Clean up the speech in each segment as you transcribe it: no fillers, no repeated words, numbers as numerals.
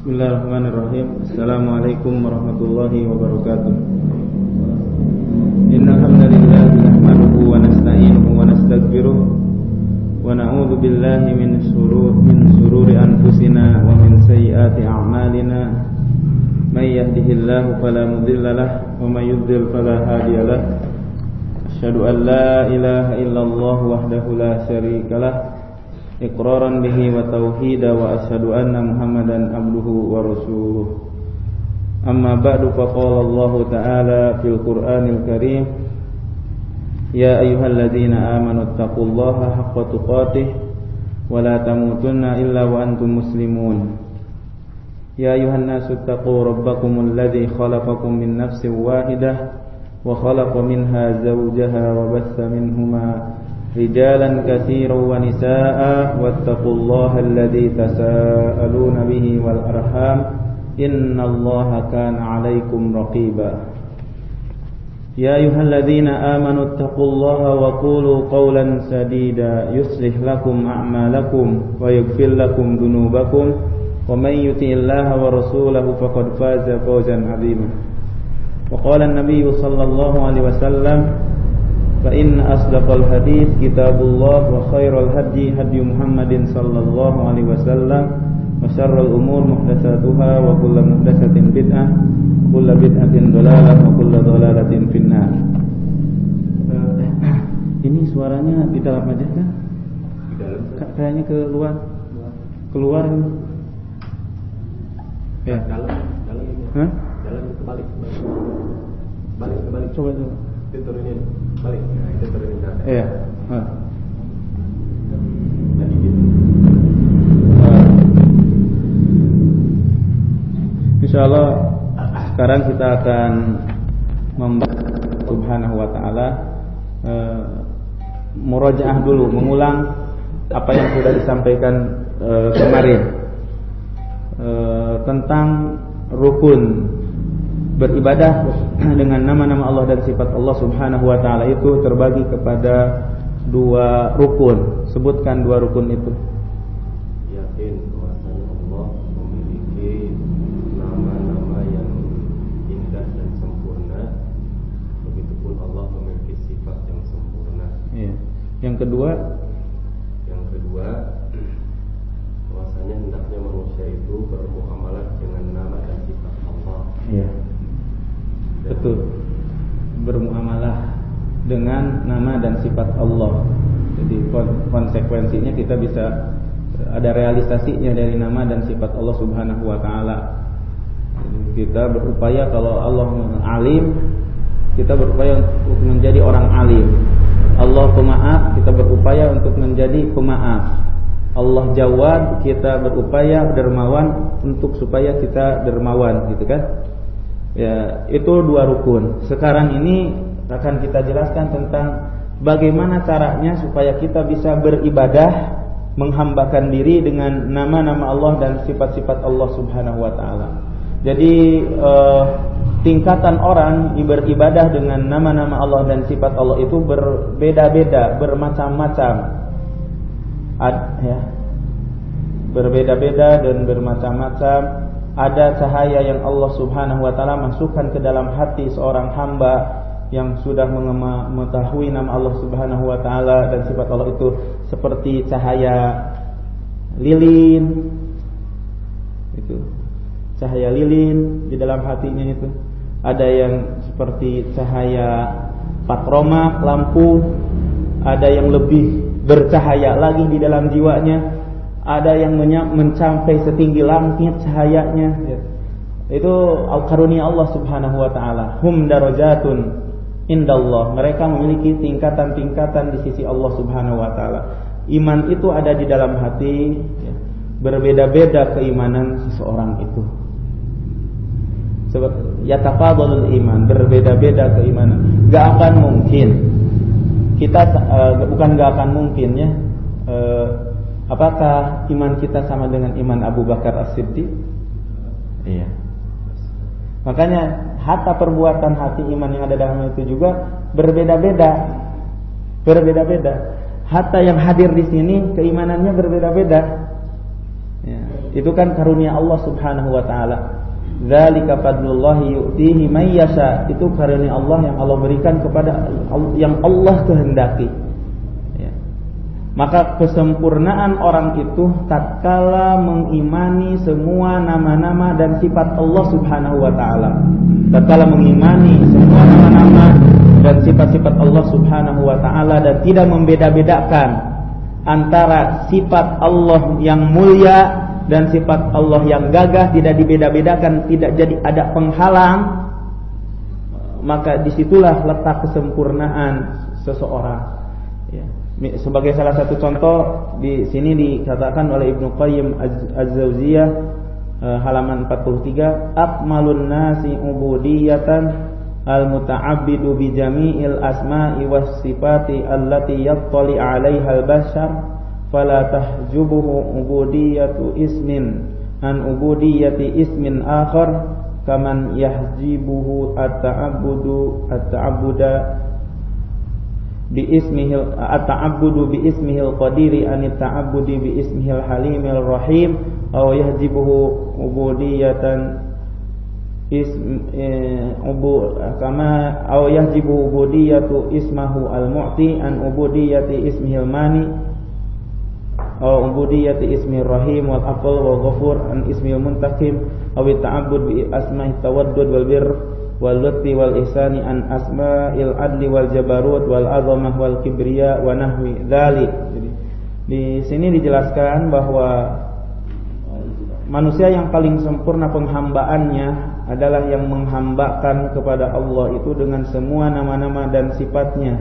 Bismillahirrahmanirrahim. Assalamualaikum warahmatullahi wabarakatuh. Innal hamdalillah nahmaduhu wa nasta'inuhu wa nastaghfiruh wa na'udzu billahi min shururi anfusina wa min sayyiati a'malina. May yahdihillahu fala mudilla lahu wa may yudlil fala hadiya lahu. Asyhadu an la ilaha illallah wahdahu la syarika lahu iqraran bihi wa tauhida wa asyhadu anna Muhammadan abduhu wa rasuluh. Amma ba'du faqala Allah ta'ala fil Qur'anil Karim, ya ayyuhalladzina amanu taqullaha haqqa tuqatih wa la tamutunna illa wa antum muslimun. Ya ayyuhan nasu taqu rabbakumul ladzi khalaqakum min nafsin wahidah wa khalaqa minha zawjaha wa bassa minhuma rijalan katsiran wa nisaa'a wattaqullaha alladzi tasaaluna bihi wal arham innallaha kana 'alaikum raqiba. Ya ayyuhalladzina amanu taqullaha wa qulu qawlan sadida yuslih lakum a'malakum wa yaghfir lakum dhunubakum wa may yuti'illaha wa rasulahu faqad faza fawzan 'azima. Wa qala an-nabiy sallallahu alaihi wasallam, fa inna asdaqal hadits kitabullah wa khairal hadi hadi Muhammadin sallallahu alaihi wasallam wa syarrul umur muhdatsatuha wa kullu muhdatsatin bid'ah wa kullu bid'atin dhalalah wa kullu dhalalatin finnar. Ini suaranya di dalam aja kan? Di dalam. Kayaknya keluar. Ya. Dalam ini. Hah? Dalam kebalik. Balik. Coba. Diturunin balik. Nah, itu turunin ke atas. Iya. Jadi gitu. Insyaallah sekarang kita akan membahas Subhanahu wa taala, murajaah dulu, mengulang apa yang sudah disampaikan kemarin tentang rukun beribadah dengan nama-nama Allah dan sifat Allah Subhanahu wa taala itu terbagi kepada dua rukun. Sebutkan dua rukun itu. Yakin bahwasanya Allah memiliki nama-nama yang indah dan sempurna. Begitupun Allah memiliki sifat yang sempurna. Iya. Yang kedua bahwasanya hendaknya manusia itu bermuamalah dengan nama dan sifat Allah. Iya. Betul. Bermuamalah dengan nama dan sifat Allah. Jadi konsekuensinya kita bisa ada realisasinya dari nama dan sifat Allah Subhanahu wa taala. Kita berupaya, kalau Allah alim, kita berupaya untuk menjadi orang alim. Allah pemaaf, kita berupaya untuk menjadi pemaaf. Allah Jawad, kita berupaya dermawan untuk supaya kita dermawan, gitu kan? Ya, itu dua rukun. Sekarang ini akan kita jelaskan tentang bagaimana caranya supaya kita bisa beribadah, menghambakan diri dengan nama-nama Allah dan sifat-sifat Allah Subhanahu wa taala. Jadi tingkatan orang beribadah dengan nama-nama Allah dan sifat Allah itu berbeda-beda, bermacam-macam. Ya. Berbeda-beda dan bermacam-macam. Ada cahaya yang Allah Subhanahu wa taala masukkan ke dalam hati seorang hamba yang sudah mengetahui nama Allah Subhanahu wa taala dan sifat Allah itu, seperti cahaya lilin. Itu. Cahaya lilin di dalam hatinya itu. Ada yang seperti cahaya patromak, lampu. Ada yang lebih bercahaya lagi di dalam jiwanya. Ada yang mencapai setinggi langit cahayanya. Itu karunia Allah Subhanahu wa taala. Hum darajatun indallah. Mereka memiliki tingkatan-tingkatan di sisi Allah Subhanahu wa taala. Iman itu ada di dalam hati, ya. Berbeda-beda keimanan seseorang itu. Sebab yatafadhalul iman, berbeda-beda keimanan. Enggak akan mungkin kita bukan enggak akan mungkin ya. Apakah iman kita sama dengan iman Abu Bakar As-Siddiq? Iya. Makanya hatta perbuatan hati iman yang ada dalam itu juga berbeda-beda. Hatta yang hadir di sini keimanannya berbeda-beda. Ya. Itu kan karunia Allah Subhanahu wa taala. Dzalika fadlullahi yu'tihi may yasha. Itu karunia Allah yang Allah berikan kepada yang Allah kehendaki. Ya. Maka kesempurnaan orang itu tatkala mengimani semua nama-nama dan sifat Allah Subhanahu wa taala. Tatkala mengimani semua nama-nama dan sifat-sifat Allah Subhanahu wa taala dan tidak membeda-bedakan antara sifat Allah yang mulia dan sifat Allah yang gagah, tidak dibeda-bedakan, tidak jadi ada penghalang, maka disitulah letak kesempurnaan seseorang. Ya. Sebagai salah satu contoh di sini dikatakan oleh Ibnu Qayyim Az-Jauziyah halaman 43, akmalun nasi ubudiyatan al-muta'abbidu bi jami'il asma'i was sifati allati yattali 'alaiha al-bashar fala tahjubuhu ubudiyatu ismin an ubudiyati ismin akhar kaman yahjibuhu at-ta'abbuda bi ismihil qadiri an at-ta'abbudi bi ismihil halimil rahim aw yahjibuhu ubudiyatan kama aw yahjibu ubudiyatu ismahu al-mu'ti an ubudiyati ismihil mani aw ubudiyati ismihir rahim wal aql wal ghafur an ismihil muntakim aw ta'abbud bi asma'i tawaddud wal birr wal lutfi wal ihsani an asma'il adli wal jabarut wal azamah wal kibriya wa nahwi dzalik. Jadi di sini dijelaskan bahwa manusia yang paling sempurna penghambaannya adalah yang menghambakan kepada Allah itu dengan semua nama-nama dan sifatnya.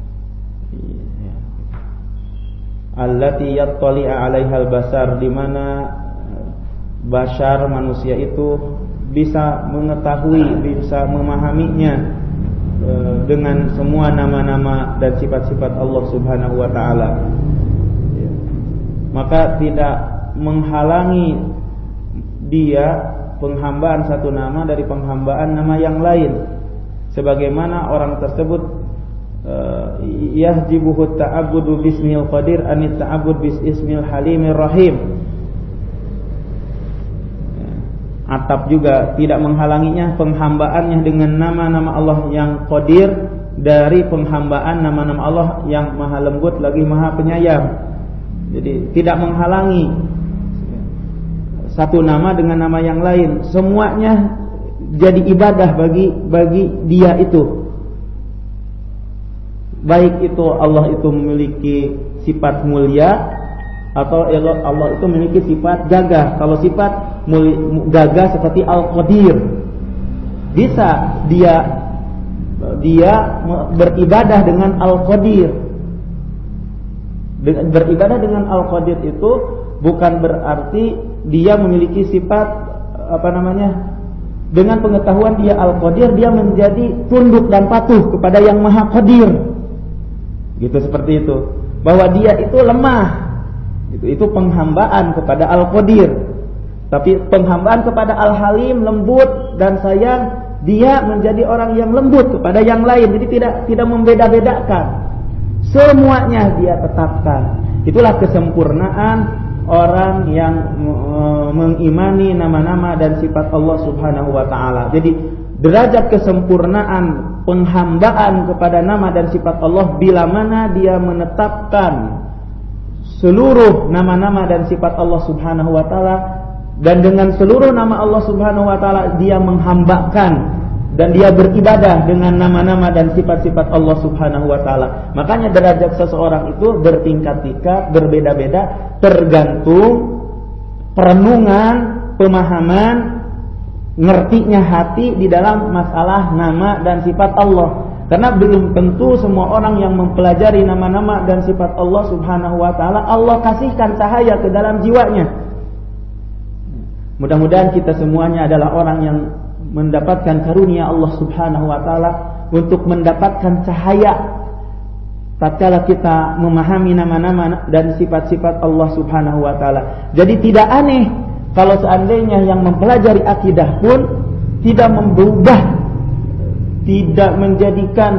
Allati yattali'a 'alaihal basar, di mana bashar manusia itu bisa mengetahui, bisa memahaminya dengan semua nama-nama dan sifat-sifat Allah Subhanahu wa taala. Maka tidak menghalangi dia penghambaan satu nama dari penghambaan nama yang lain, sebagaimana orang tersebut yahjibuhu ta'abbudu bismil qadir anit ta'abbud bis ismil halimir rahim. Atap juga tidak menghalanginya penghambaannya dengan nama-nama Allah yang qadir dari penghambaan nama-nama Allah yang maha lembut lagi maha penyayang. Jadi tidak menghalangi satu nama dengan nama yang lain, semuanya jadi ibadah bagi dia itu. Baik itu Allah itu memiliki sifat mulia atau Allah itu memiliki sifat gagah. Kalau sifat gagah seperti Al-Qadir, bisa dia beribadah dengan Al-Qadir. Beribadah dengan Al-Qadir itu bukan berarti dia memiliki sifat dengan pengetahuan dia Al-Qadir dia menjadi tunduk dan patuh kepada yang Maha Qadir. Gitu, seperti itu. Bahwa dia itu lemah. Itu penghambaan kepada Al-Qadir. Tapi penghambaan kepada Al-Halim, lembut dan sayang, dia menjadi orang yang lembut kepada yang lain. Jadi tidak membeda-bedakan. Semuanya dia tetapkan. Itulah kesempurnaan orang yang mengimani nama-nama dan sifat Allah Subhanahu wa taala. Jadi derajat kesempurnaan penghambaan kepada nama dan sifat Allah bila mana dia menetapkan seluruh nama-nama dan sifat Allah Subhanahu wa taala, dan dengan seluruh nama Allah Subhanahu wa taala dia menghambakan dan dia beribadah dengan nama-nama dan sifat-sifat Allah Subhanahu wa taala. Makanya derajat seseorang itu bertingkat-tingkat, berbeda-beda, tergantung perenungan, pemahaman, ngertinya hati di dalam masalah nama dan sifat Allah. Karena belum tentu semua orang yang mempelajari nama-nama dan sifat Allah Subhanahu wa taala Allah kasihkan cahaya ke dalam jiwanya. Mudah-mudahan kita semuanya adalah orang yang mendapatkan karunia Allah Subhanahu wa taala untuk mendapatkan cahaya tatkala kita memahami nama-nama dan sifat-sifat Allah Subhanahu wa taala. Jadi tidak aneh kalau seandainya yang mempelajari akidah pun tidak memberubah, tidak menjadikan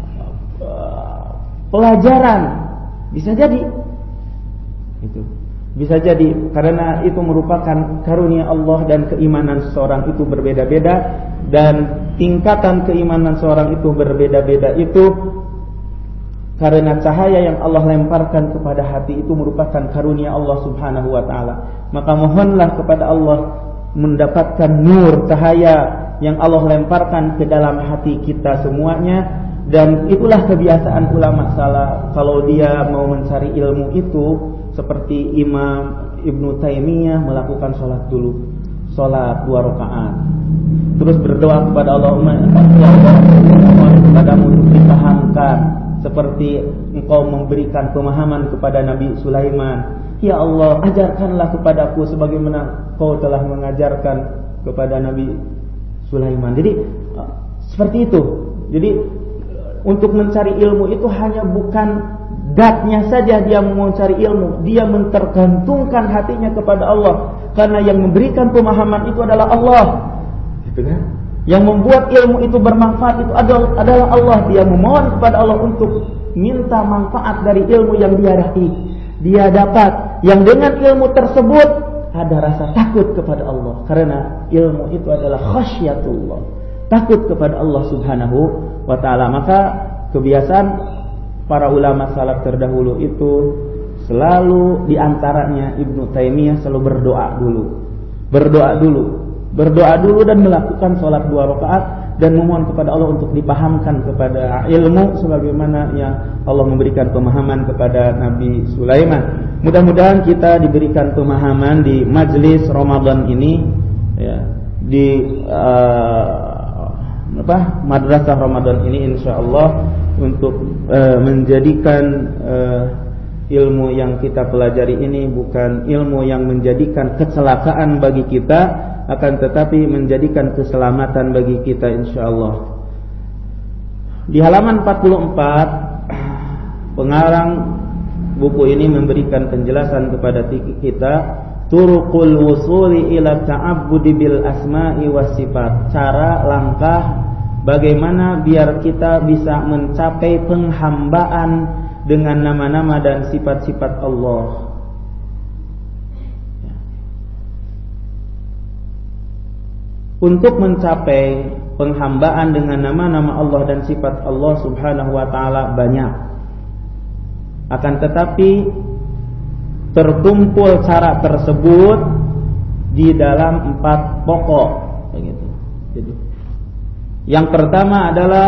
pelajaran, bisa jadi itu. Bisa jadi karena itu merupakan karunia Allah dan keimanan seseorang itu berbeda-beda, dan tingkatan keimanan seorang itu berbeda-beda itu karena cahaya yang Allah lemparkan kepada hati itu merupakan karunia Allah Subhanahu wa taala. Maka mohonlah kepada Allah mendapatkan nur cahaya yang Allah lemparkan ke dalam hati kita semuanya. Dan itulah kebiasaan ulama salaf, kalau dia mau mencari ilmu itu seperti Imam Ibnu Taimiyah melakukan sholat dulu, sholat 2 rakaat, terus berdoa kepada Allah, kepadamu untuk dipahamkan seperti engkau memberikan pemahaman kepada Nabi Sulaiman. Ya Allah, ajarkanlah kepadaku sebagaimana kau telah mengajarkan kepada Nabi Sulaiman. Jadi seperti itu. Jadi untuk mencari ilmu itu hanya bukan datnya saja dia mau mencari ilmu, dia mentergantungkan hatinya kepada Allah, karena yang memberikan pemahaman itu adalah Allah, gitu kan? Yang membuat ilmu itu bermanfaat itu adalah Allah. Dia memohon kepada Allah untuk minta manfaat dari ilmu yang dia dapat, yang dengan ilmu tersebut ada rasa takut kepada Allah, karena ilmu itu adalah khasyatullah, takut kepada Allah Subhanahu wa ta'ala. Maka kebiasaan para ulama salaf terdahulu itu selalu diantaranya Ibnu Taimiyah selalu berdoa dulu dan melakukan sholat 2 rakaat dan memohon kepada Allah untuk dipahamkan kepada ilmu sebagaimana yang Allah memberikan pemahaman kepada Nabi Sulaiman. Mudah-mudahan kita diberikan pemahaman di majelis Ramadan ini, ya, di madrasah Ramadan ini, insyaallah untuk menjadikan ilmu yang kita pelajari ini bukan ilmu yang menjadikan kecelakaan bagi kita, akan tetapi menjadikan keselamatan bagi kita insyaallah. Di halaman 44 pengarang buku ini memberikan penjelasan kepada kita turuqul wusuli ila ta'abbudi bil asma'i was sifat, cara langkah bagaimana biar kita bisa mencapai penghambaan dengan nama-nama dan sifat-sifat Allah. Untuk mencapai penghambaan dengan nama-nama Allah dan sifat Allah Subhanahu wa ta'ala banyak. Akan tetapi terkumpul cara tersebut di dalam 4 pokok, begitu. Jadi, yang pertama adalah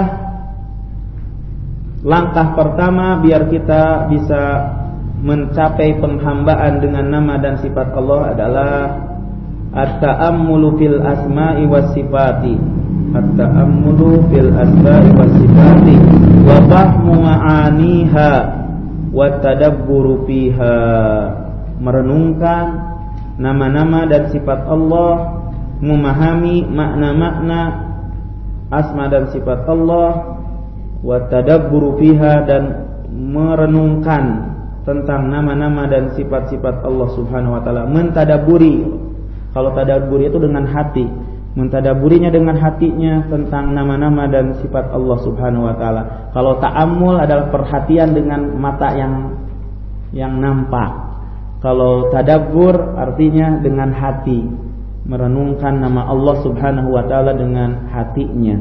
langkah pertama biar kita bisa mencapai penghambaan dengan nama dan sifat Allah adalah at-ta'ammulu fil asma'i was sifati. At-ta'ammulu fil asma'i was sifati wa fahmu ma'aniha wa tadabburu fiha. Merenungkan nama-nama dan sifat Allah, memahami makna-makna asma dan sifat Allah, wa tadabburu fiha, dan merenungkan tentang nama-nama dan sifat-sifat Allah Subhanahu wa taala. Mentadaburi, kalau tadabburi itu dengan hati, mentadaburinya dengan hatinya tentang nama-nama dan sifat Allah Subhanahu wa taala. Kalau ta'ammul adalah perhatian dengan mata yang nampak. Kalau tadabbur artinya dengan hati, merenungkan nama Allah Subhanahu wa taala dengan hatinya.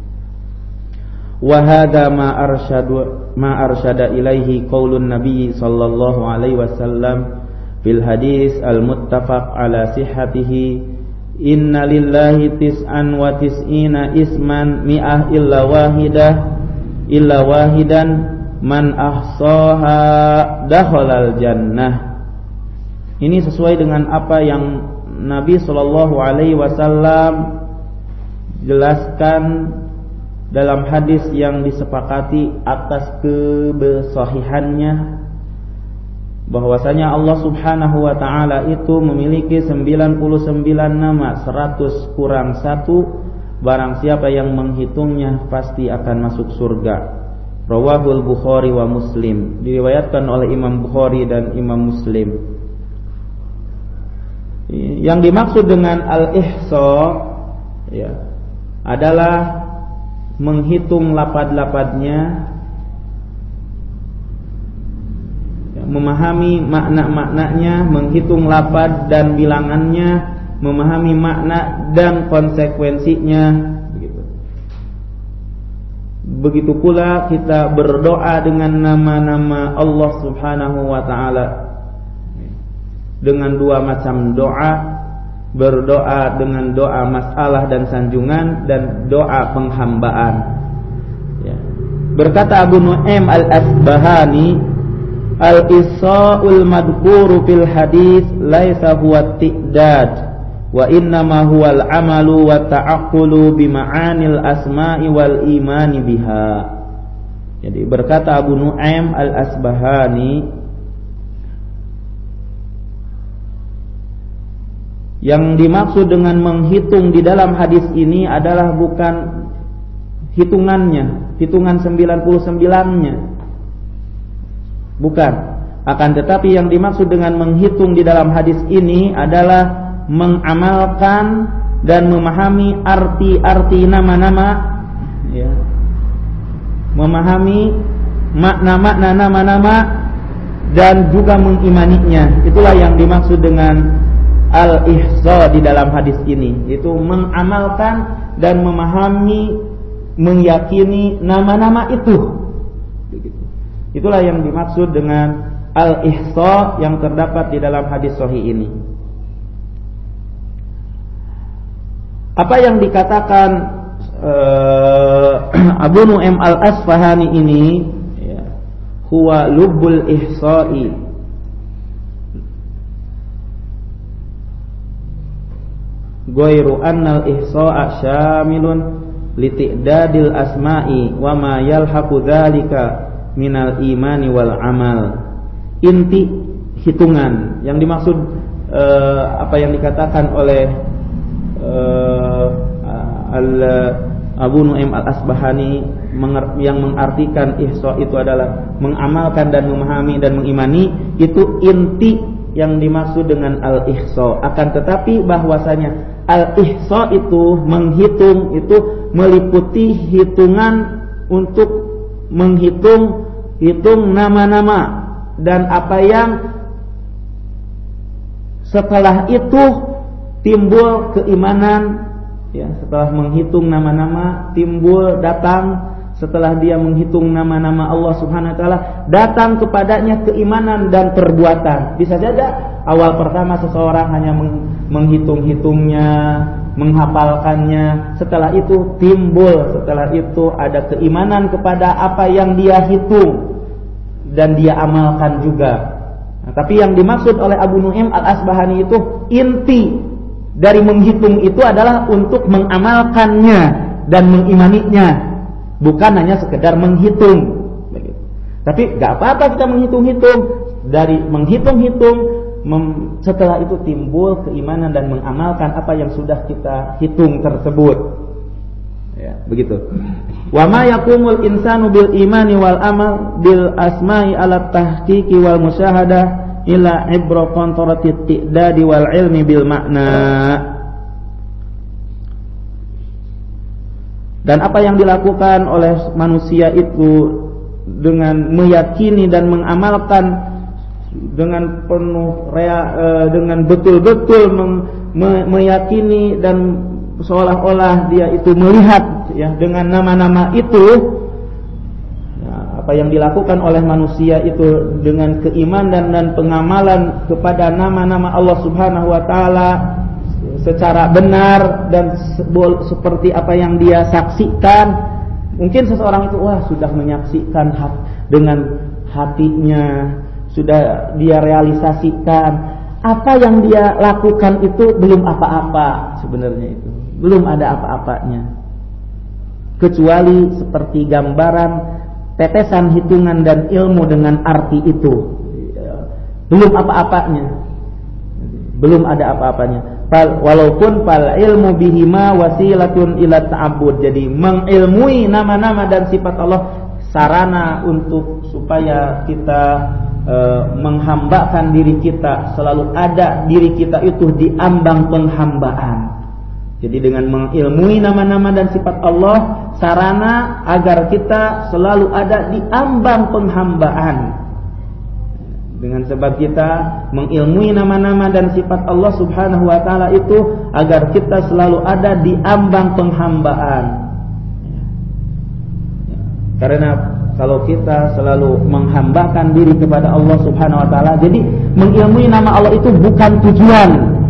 Wa hadza ma arsyada ilaihi qaulun nabiy sallallahu alaihi wasallam fil hadis al-muttafaq ala sihhatihi, inna lillahi tis'an wa tis'ina isman mi'ah illa wahidan man ahsaha dakhalal jannah. Ini sesuai dengan apa yang Nabi sallallahu alaihi wasallam jelaskan dalam hadis yang disepakati atas kesahihannya, bahwasanya Allah Subhanahu wa taala itu memiliki 99 nama, 100 kurang 1, barang siapa yang menghitungnya pasti akan masuk surga. Rawahul Bukhari wa Muslim, diriwayatkan oleh Imam Bukhari dan Imam Muslim. Yang dimaksud dengan al-ihsa, ya, adalah menghitung lapad-lapadnya, ya, memahami makna-maknanya, menghitung lafaz dan bilangannya, memahami makna dan konsekuensinya. Begitu pula kita berdoa dengan nama-nama Allah Subhanahu wa taala. Dengan dua macam doa, berdoa dengan doa masalah dan sanjungan dan doa penghambaan. Ya. Berkata Abu Nu'aim al-Asbahani, al-isa'ul madhkuru fil hadis laisa huwa ti'dad wa innama huwal amalu wa ta'aqqulu bi ma'anil asma'i wal imani biha. Jadi berkata Abu Nu'aim al-Asbahani, yang dimaksud dengan menghitung di dalam hadis ini adalah bukan hitungannya, hitungan 99-nya. Bukan. Akan tetapi yang dimaksud dengan menghitung di dalam hadis ini adalah mengamalkan dan memahami arti-arti nama-nama, ya. Memahami makna-makna nama-nama dan juga mengimaninya. Itulah yang dimaksud dengan al-ihsa di dalam hadis ini, yaitu mengamalkan dan memahami, meyakini nama-nama itu. Itulah yang dimaksud dengan al-ihsa yang terdapat di dalam hadis sahih ini. Apa yang dikatakan Abu Nu'aim al-Asfahani ini, ya, huwa lubbul ihsa'i, ghairu annal ihsa'a syamilun liti'dadil asma'i wa ma yalhaqu dzalika minal imani wal amal. Inti hitungan yang dimaksud apa yang dikatakan oleh Abu Nu'aim al-Asbahani yang mengartikan ihsa itu adalah mengamalkan dan memahami dan mengimani, itu inti yang dimaksud dengan al-ihsa. Akan tetapi bahwasanya al-ihsa itu menghitung, itu meliputi hitungan untuk menghitung nama-nama dan apa yang setelah itu timbul keimanan, ya. Setelah menghitung nama-nama, timbul datang setelah dia menghitung nama-nama Allah Subhanahu wa taala, datang kepadanya keimanan dan perbuatan. Bisa saja awal pertama seseorang hanya menghitung-hitungnya, menghafalkannya, setelah itu timbul, setelah itu ada keimanan kepada apa yang dia hitung dan dia amalkan juga. Nah, tapi yang dimaksud oleh Abu Nu'aim al-Asbahani itu inti dari menghitung itu adalah untuk mengamalkannya dan mengimaninya, bukan hanya sekedar menghitung. Tapi gak apa-apa kita menghitung-hitung. Dari menghitung-hitung, setelah itu timbul keimanan dan mengamalkan apa yang sudah kita hitung tersebut. Ya, begitu. Wa ma yaqumul insanu bil imani wal amal bil asma'i ala tahqiqi wal musyahadah ila ibra qantaratit ti'dadi wal ilmi bil makna. Dan apa yang dilakukan oleh manusia itu dengan meyakini dan mengamalkan dengan penuh dengan betul-betul meyakini dan seolah-olah dia itu melihat, ya, dengan nama-nama itu. Apa yang dilakukan oleh manusia itu dengan keimanan dan pengamalan kepada nama-nama Allah Subhanahu wa taala secara benar dan seperti apa yang dia saksikan. Mungkin seseorang itu sudah menyaksikan dengan hatinya, sudah dia realisasikan. Apa yang dia lakukan itu belum apa-apa sebenarnya, itu belum ada apa-apanya, kecuali seperti gambaran tetesan hitungan dan ilmu dengan arti itu. Belum apa-apanya, belum ada apa-apanya. Walaupun fal ilmu bihima wasilatun ila ta'abbud. Jadi mengilmui nama-nama dan sifat Allah sarana untuk supaya kita menghambakan diri kita, selalu ada diri kita itu di ambang penghambaan. Jadi dengan mengilmui nama-nama dan sifat Allah, sarana agar kita selalu ada di ambang penghambaan. Dengan sebab kita mengilmui nama-nama dan sifat Allah Subhanahu wa taala itu agar kita selalu ada di ambang penghambaan. Karena kalau kita selalu menghambakan diri kepada Allah Subhanahu wa taala, jadi mengilmui nama Allah itu bukan tujuan.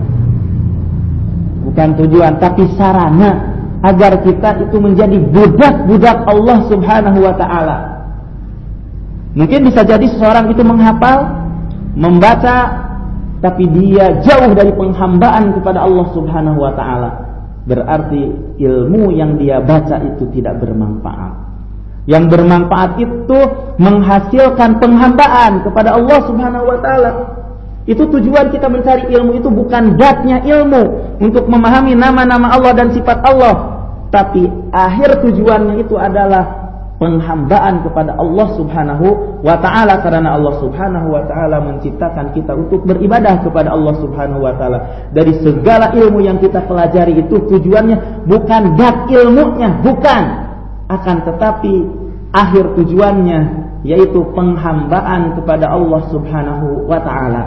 Bukan tujuan, tapi sarana agar kita itu menjadi budak-budak Allah Subhanahu wa taala. Mungkin bisa jadi seseorang itu menghafal, membaca, tapi dia jauh dari penghambaan kepada Allah Subhanahu wa taala. Berarti ilmu yang dia baca itu tidak bermanfaat. Yang bermanfaat itu menghasilkan penghambaan kepada Allah Subhanahu wa taala. Itu tujuan kita mencari ilmu, itu bukan datnya ilmu untuk memahami nama-nama Allah dan sifat Allah, tapi akhir tujuannya itu adalah penghambaan kepada Allah Subhanahu wa taala, karena Allah Subhanahu wa taala menciptakan kita untuk beribadah kepada Allah Subhanahu wa taala. Dari segala ilmu yang kita pelajari itu tujuannya bukan dat ilmunya, bukan, akan tetapi akhir tujuannya yaitu penghambaan kepada Allah Subhanahu wa taala.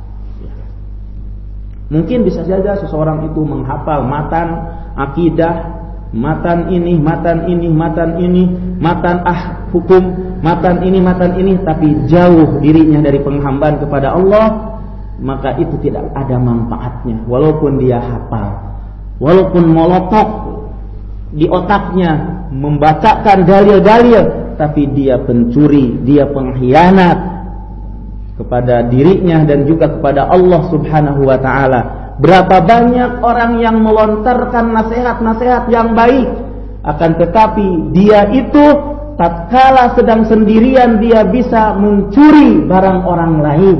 Mungkin bisa saja seseorang itu menghafal matan akidah, matan ini, matan hukum, matan ini, tapi jauh dirinya dari penghambaan kepada Allah, maka itu tidak ada manfaatnya. Walaupun dia hafal, walaupun molotok di otaknya membacakan dalil-dalil, tapi dia pencuri, dia pengkhianat kepada dirinya dan juga kepada Allah Subhanahu wa taala. Berapa banyak orang yang melontarkan nasihat-nasihat yang baik, akan tetapi dia itu tatkala sedang sendirian dia bisa mencuri barang orang lain,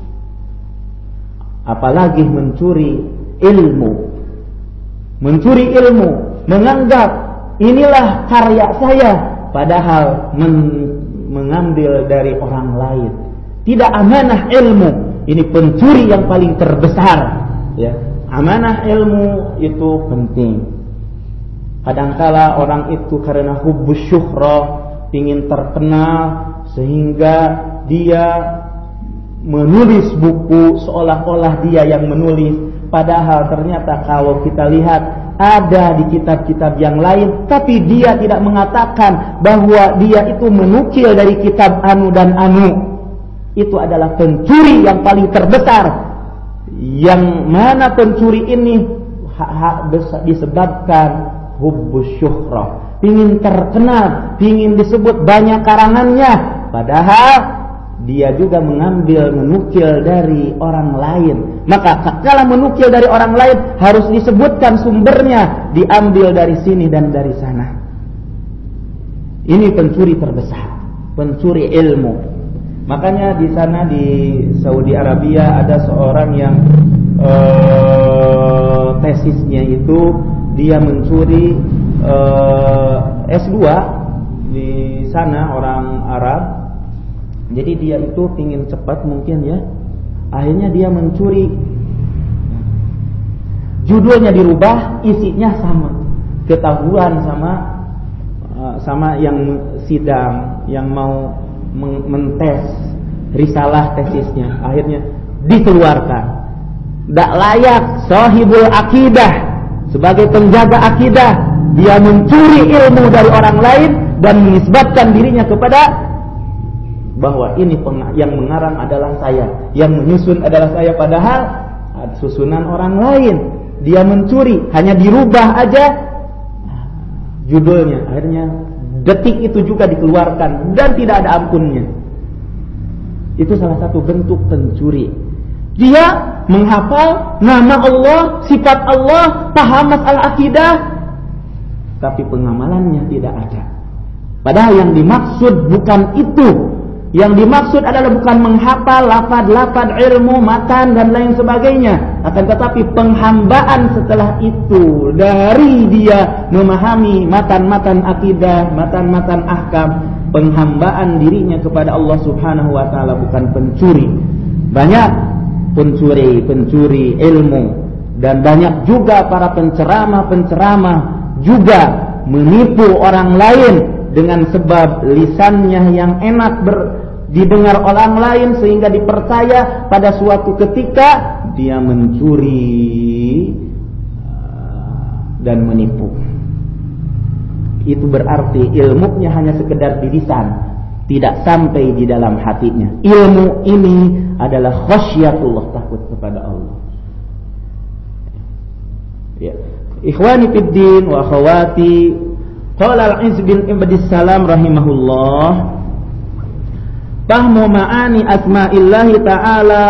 apalagi mencuri ilmu. Mencuri ilmu, menganggap inilah karya saya, padahal mengambil dari orang lain. Tidak amanah ilmu. Ini pencuri yang paling terbesar. Ya, amanah ilmu itu penting. Kadangkala orang itu karena hubbus syuhra, ingin terkenal, sehingga dia menulis buku seolah-olah dia yang menulis, padahal ternyata kalau kita lihat ada di kitab-kitab yang lain, tapi dia tidak mengatakan bahwa dia itu menukil dari kitab anu dan anu. Itu adalah pencuri yang paling terbesar. Yang mana pencuri ini disebabkan hubbus syuhrah, ingin terkenal, ingin disebut banyak karangannya, padahal dia juga menukil dari orang lain. Maka tatkala menukil dari orang lain harus disebutkan sumbernya, diambil dari sini dan dari sana. Ini pencuri terbesar, pencuri ilmu. Makanya di sana di Saudi Arabia ada seorang yang tesisnya itu dia mencuri S2 di sana, orang Arab. Jadi dia itu ingin cepat mungkin ya. Akhirnya dia mencuri. Judulnya dirubah, isinya sama. Ketahuan sama yang sidang, yang mau mentes risalah tesisnya, akhirnya dikeluarkan. Tak layak sahibul akidah, sebagai penjaga akidah, dia mencuri ilmu dari orang lain dan menisbatkan dirinya kepada bahwa ini yang mengarang adalah saya, yang menyusun adalah saya, padahal susunan orang lain. Dia mencuri, hanya dirubah aja judulnya, akhirnya detik itu juga dikeluarkan dan tidak ada ampunnya. Itu salah satu bentuk pencuri. Dia menghafal nama Allah, sifat Allah, paham masalah akidah, tapi pengamalannya tidak ada. Padahal yang dimaksud bukan itu. Yang dimaksud adalah bukan menghafal lafaz-lafaz ilmu, matan dan lain sebagainya, akan tetapi penghambaan setelah itu dari dia memahami matan-matan akidah, matan-matan ahkam, penghambaan dirinya kepada Allah Subhanahu wa taala, bukan pencuri. Banyak pencuri ilmu, dan banyak juga para penceramah juga menipu orang lain dengan sebab lisannya yang enak didengar orang lain sehingga dipercaya, pada suatu ketika dia mencuri dan menipu. Itu berarti ilmunya hanya sekedar di lisan, tidak sampai di dalam hatinya. Ilmu ini adalah khasyatullah, takut kepada Allah. Ya. Ikhwani fid din wa akhawati, qala al-Izz bin Ibn Salam rahimahullah, fahmu ma'ani asma'illahi ta'ala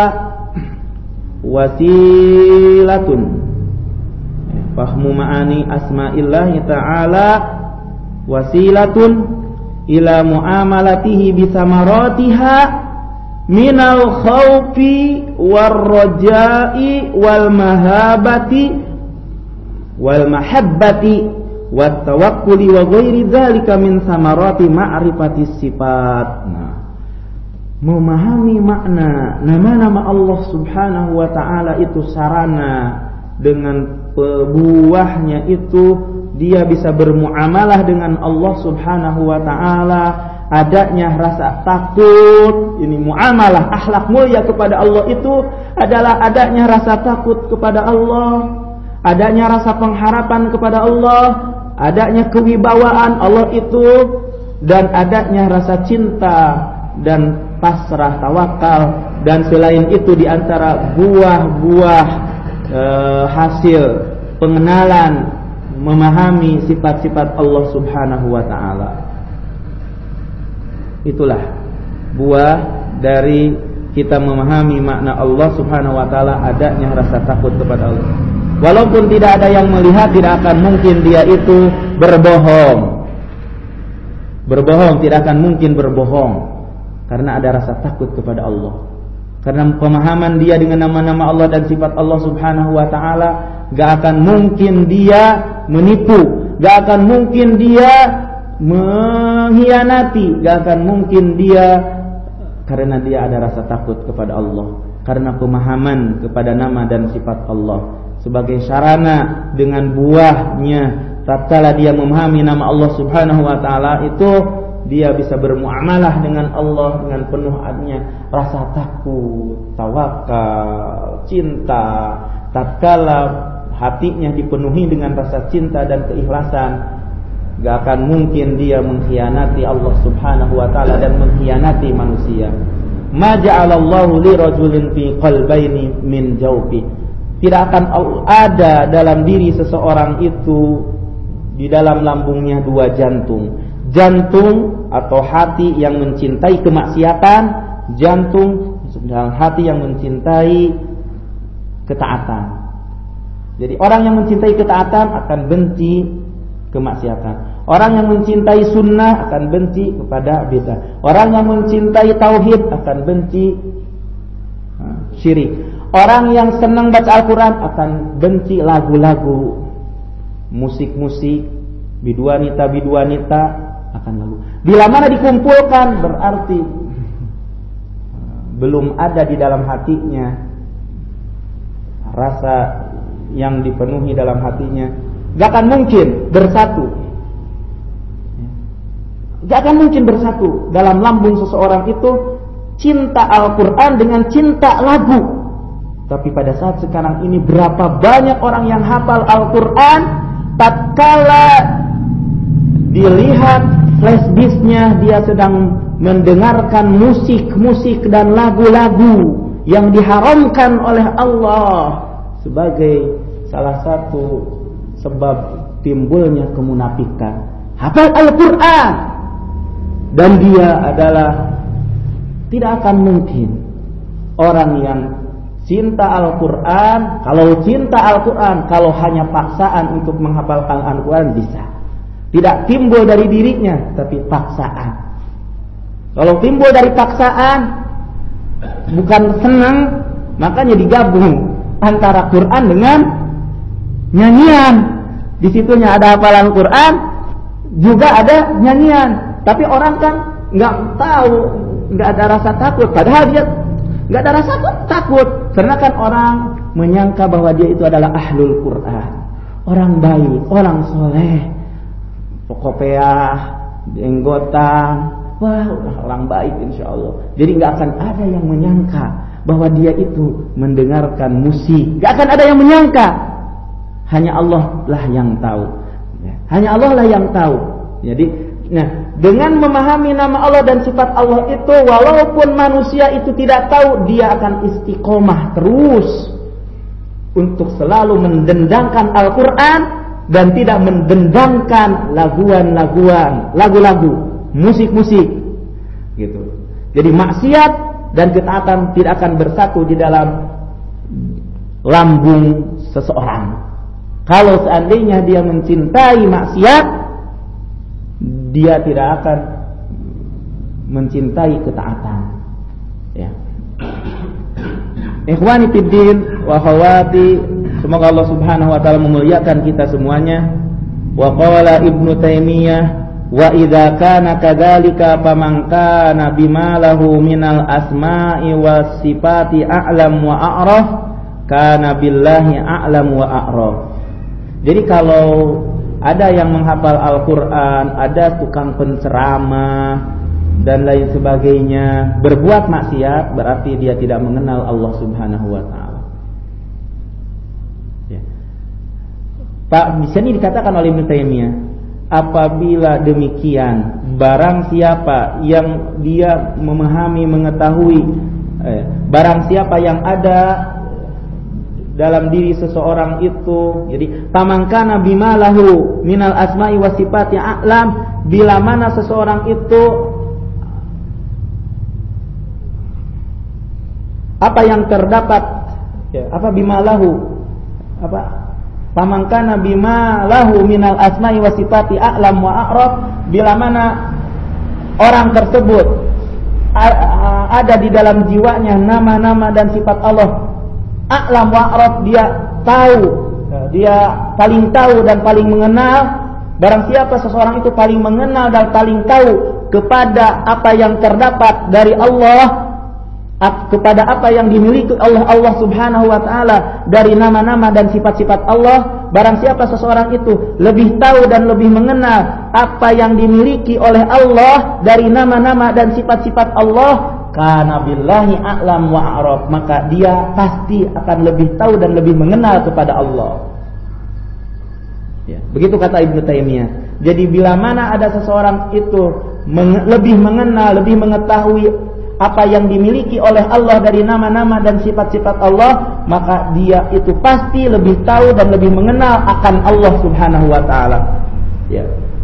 wasilatun. Fahmu ma'ani asma'illahi ta'ala wasilatun ila muamalatihi bisamaratiha minal khawfi warraja'i wal mahabati wal mahabbati wat tawakkuli wa ghairi dzalika min samarati ma'rifati sifat. Nah, memahami makna nama-nama Allah Subhanahu wa taala itu sarana, dengan buahnya itu dia bisa bermuamalah dengan Allah Subhanahu wa taala. Adanya rasa takut, ini muamalah akhlak mulia kepada Allah itu adalah adanya rasa takut kepada Allah, adanya rasa pengharapan kepada Allah, adanya kewibawaan Allah itu, dan adanya rasa cinta dan pasrah tawakal. Dan selain itu di antara buah-buah hasil pengenalan memahami sifat-sifat Allah Subhanahu wa taala. Itulah buah dari kita memahami makna Allah Subhanahu wa taala, adanya rasa takut kepada Allah. Walaupun tidak ada yang melihat, tidak akan mungkin dia itu berbohong. Berbohong tidak akan mungkin berbohong, karena ada rasa takut kepada Allah. Karena pemahaman dia dengan nama-nama Allah dan sifat Allah Subhanahu wa taala, gak akan mungkin dia menipu, gak akan mungkin dia mengkhianati, gak akan mungkin dia, karena dia ada rasa takut kepada Allah, karena pemahaman kepada nama dan sifat Allah. Sebagai sarana dengan buahnya, tatkala dia memahami nama Allah Subhanahu wa taala itu, dia bisa bermuamalah dengan Allah dengan penuh adanya rasa takut, tawakal, cinta. Tatkala hatinya dipenuhi dengan rasa cinta dan keikhlasan, gak akan mungkin dia mengkhianati Allah Subhanahu wa taala dan mengkhianati manusia. Ma ja'alallahu li rajulin fi qalbaini min jawfi. Tidak akan ada dalam diri seseorang itu di dalam lambungnya dua jantung. Jantung atau hati yang mencintai kemaksiatan, jantung dalam hati yang mencintai ketaatan. Jadi orang yang mencintai ketaatan akan benci kemaksiatan. Orang yang mencintai sunnah akan benci kepada bid'ah. Orang yang mencintai tauhid akan benci syirik. Orang yang senang baca Al-Quran akan benci lagu-lagu, musik-musik, biduanita akan lagu. Bila mana dikumpulkan berarti belum ada di dalam hatinya rasa yang dipenuhi dalam hatinya. Gak akan mungkin bersatu. Gak akan mungkin bersatu dalam lambung seseorang itu cinta Al-Quran dengan cinta lagu. Tapi pada saat sekarang ini berapa banyak orang yang hafal Al-Quran, tatkala dilihat flashdisknya dia sedang mendengarkan musik-musik dan lagu-lagu yang diharamkan oleh Allah sebagai salah satu sebab timbulnya kemunafikan. Hafal Al-Quran dan dia adalah, tidak akan mungkin orang yang cinta Al-Quran, kalau cinta Al-Quran, kalau hanya paksaan untuk menghafalkan Al-Quran bisa. Tidak timbul dari dirinya, tapi paksaan. Kalau timbul dari paksaan, bukan senang, makanya digabung antara Quran dengan nyanyian. Di situnya ada hafalan Quran, juga ada nyanyian. Tapi orang kan nggak tahu, nggak ada rasa takut. Padahal dia nggak ada rasa takut, karena kan orang menyangka bahwa dia itu adalah ahlul Quran, orang baik, orang soleh, pokopeah, jenggotan, wah orang baik insya Allah. Jadi nggak akan ada yang menyangka bahwa dia itu mendengarkan musik. Nggak akan ada yang menyangka. Hanya Allah lah yang tahu. Hanya Allah lah yang tahu. Jadi, dengan memahami nama Allah dan sifat Allah itu, walaupun manusia itu tidak tahu, dia akan istiqomah terus untuk selalu mendendangkan Al-Quran dan tidak mendendangkan lagu-lagu, musik-musik, gitu. Jadi maksiat dan ketaatan tidak akan bersatu di dalam lambung seseorang. Kalau seandainya dia mencintai maksiat, dia tidak akan mencintai ketaatan. Ya. Ikhwani fiddin wa akhwati, semoga Allah Subhanahu wa taala memuliakan kita semuanya. Wa qala Ibnu Taimiyah, wa idza kana kadzalika faman kana bima lahu minal asma'i was sifati a'lam wa a'raf kana billahi a'lam wa a'raf. Jadi kalau ada yang menghafal Al-Quran, ada tukang penceramah dan lain sebagainya, berbuat maksiat, berarti dia tidak mengenal Allah Subhanahu wa ta'ala. Ya. Pak, di sini dikatakan oleh Ibnu Taimiyah, apabila demikian, barang siapa yang dia memahami, mengetahui, barang siapa yang ada dalam diri seseorang itu, jadi pamangkana bimalahu minal asma'i wa sifati a'lam, bila mana seseorang itu apa yang terdapat, apa bimalahu, apa pamangkana bimalahu minal asma'i wa sifati a'lam wa a'raf, bila mana orang tersebut ada di dalam jiwanya nama-nama dan sifat Allah, a'lam wa a'raf, dia tahu, dia paling tahu dan paling mengenal. Barang siapa seseorang itu paling mengenal dan paling tahu kepada apa yang terdapat dari Allah, kepada apa yang dimiliki oleh Allah Subhanahu wa taala dari nama-nama dan sifat-sifat Allah, barang siapa seseorang itu lebih tahu dan lebih mengenal apa yang dimiliki oleh Allah dari nama-nama dan sifat-sifat Allah, kana billahi a'lam wa a'raf, maka dia pasti akan lebih tahu dan lebih mengenal kepada Allah. Ya, begitu kata Ibnu Taimiyah. Jadi bila mana ada seseorang itu lebih mengenal, lebih mengetahui apa yang dimiliki oleh Allah dari nama-nama dan sifat-sifat Allah, maka dia itu pasti lebih tahu dan lebih mengenal akan Allah Subhanahu wa taala. Ya.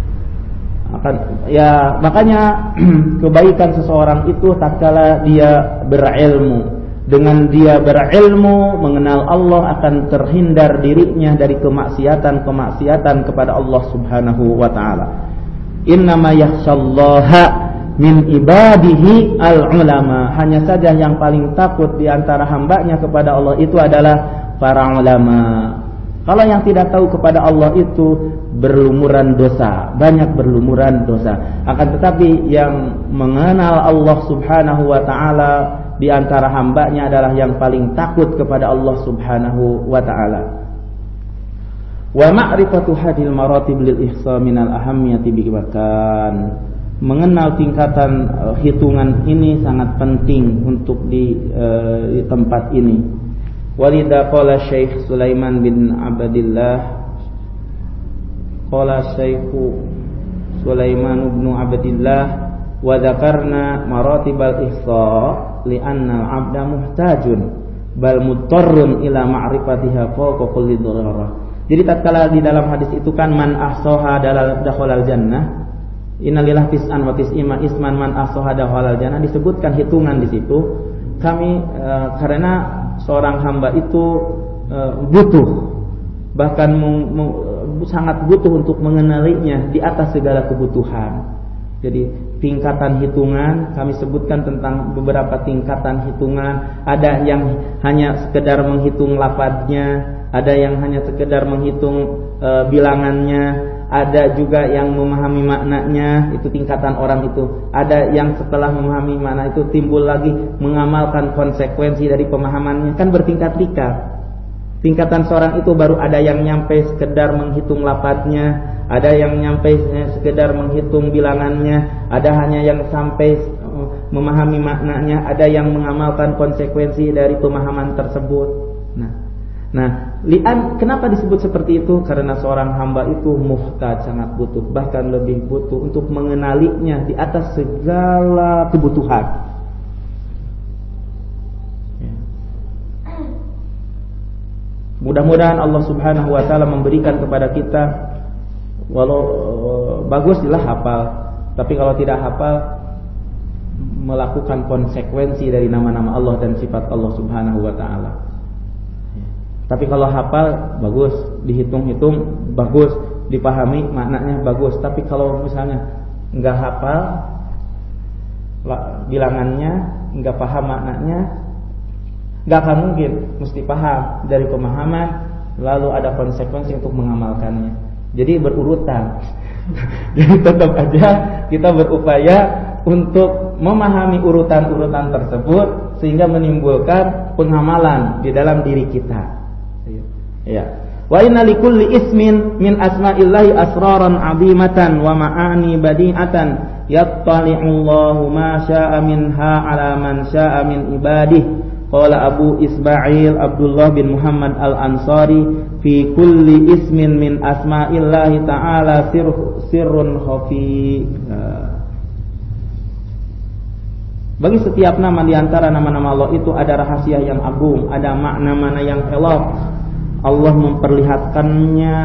Ya, makanya kebaikan seseorang itu tatkala dia berilmu. Dengan dia berilmu, mengenal Allah, akan terhindar dirinya dari kemaksiatan kepada Allah Subhanahu wa taala. Innama yakhshallaha min ibadihi al-ulama. Hanya saja yang paling takut di antara hambanya kepada Allah itu adalah para ulama. Kalau yang tidak tahu kepada Allah itu berlumuran dosa, banyak berlumuran dosa. Akan tetapi yang mengenal Allah Subhanahu wa taala di antara hambanya adalah yang paling takut kepada Allah Subhanahu wa taala. Wa ma'rifatu hadil maratib lil ihsa minal ahammiyati bi makan. Mengenal tingkatan hitungan ini sangat penting untuk di tempat ini. Walidha qala Syekh Sulaiman bin Abdillah, qala Syekhu Sulaiman bin Abdillah, wa dzakarna maratibal ihsa li'anna al-'abda muhtajun bal muttarrun ila ma'rifatiha fawqa kulli dhararah. Jadi tatkala di dalam hadis itu kan man ahsaha dakhalal jannah, innalillahi tis'an wa tis'ima isman man ahsaha dakhalal jannah, disebutkan hitungan di situ. Kami karena seorang hamba itu butuh, bahkan sangat butuh untuk mengenalinya di atas segala kebutuhan. Jadi tingkatan hitungan, kami sebutkan tentang beberapa tingkatan hitungan. Ada yang hanya sekedar menghitung lafadznya, ada yang hanya sekedar menghitung bilangannya, ada juga yang memahami maknanya, itu tingkatan orang itu. Ada yang setelah memahami makna itu timbul lagi mengamalkan konsekuensi dari pemahamannya, kan bertingkat-tingkat. Tingkatan seorang itu baru ada yang nyampe sekedar menghitung lafadznya, ada yang nyampe sekedar menghitung bilangannya, ada hanya yang sampai memahami maknanya, ada yang mengamalkan konsekuensi dari pemahaman tersebut. Kenapa disebut seperti itu? Karena seorang hamba itu muhtaj, sangat butuh, bahkan lebih butuh untuk mengenalinya di atas segala kebutuhan. Mudah-mudahan Allah Subhanahu wa taala memberikan kepada kita, walau baguslah hafal, tapi kalau tidak hafal, melakukan konsekuensi dari nama-nama Allah dan sifat Allah Subhanahu wa taala. Tapi kalau hafal bagus, dihitung-hitung bagus, dipahami maknanya bagus. Tapi kalau misalnya enggak hafal bilangannya, enggak paham maknanya, enggak akan mungkin mesti paham dari pemahaman lalu ada konsekuensi untuk mengamalkannya. Jadi berurutan. Jadi tetap aja kita berupaya untuk memahami urutan-urutan tersebut sehingga menimbulkan pengamalan di dalam diri kita. Ya. Wa inna likulli ismin min asma'illahi asraran 'azimatan wa ma'ani badi'atan yattali'ullahu ma syaa minha 'ala man syaa min ibadihi. Qala Abu Ismail Abdullah bin Muhammad Al-Ansari fi kulli ismin min asma'illahi ta'ala sirrun khafi. Bagi setiap nama di antara nama-nama Allah itu ada rahasia yang agung, ada makna-makna yang elok. Allah memperlihatkannya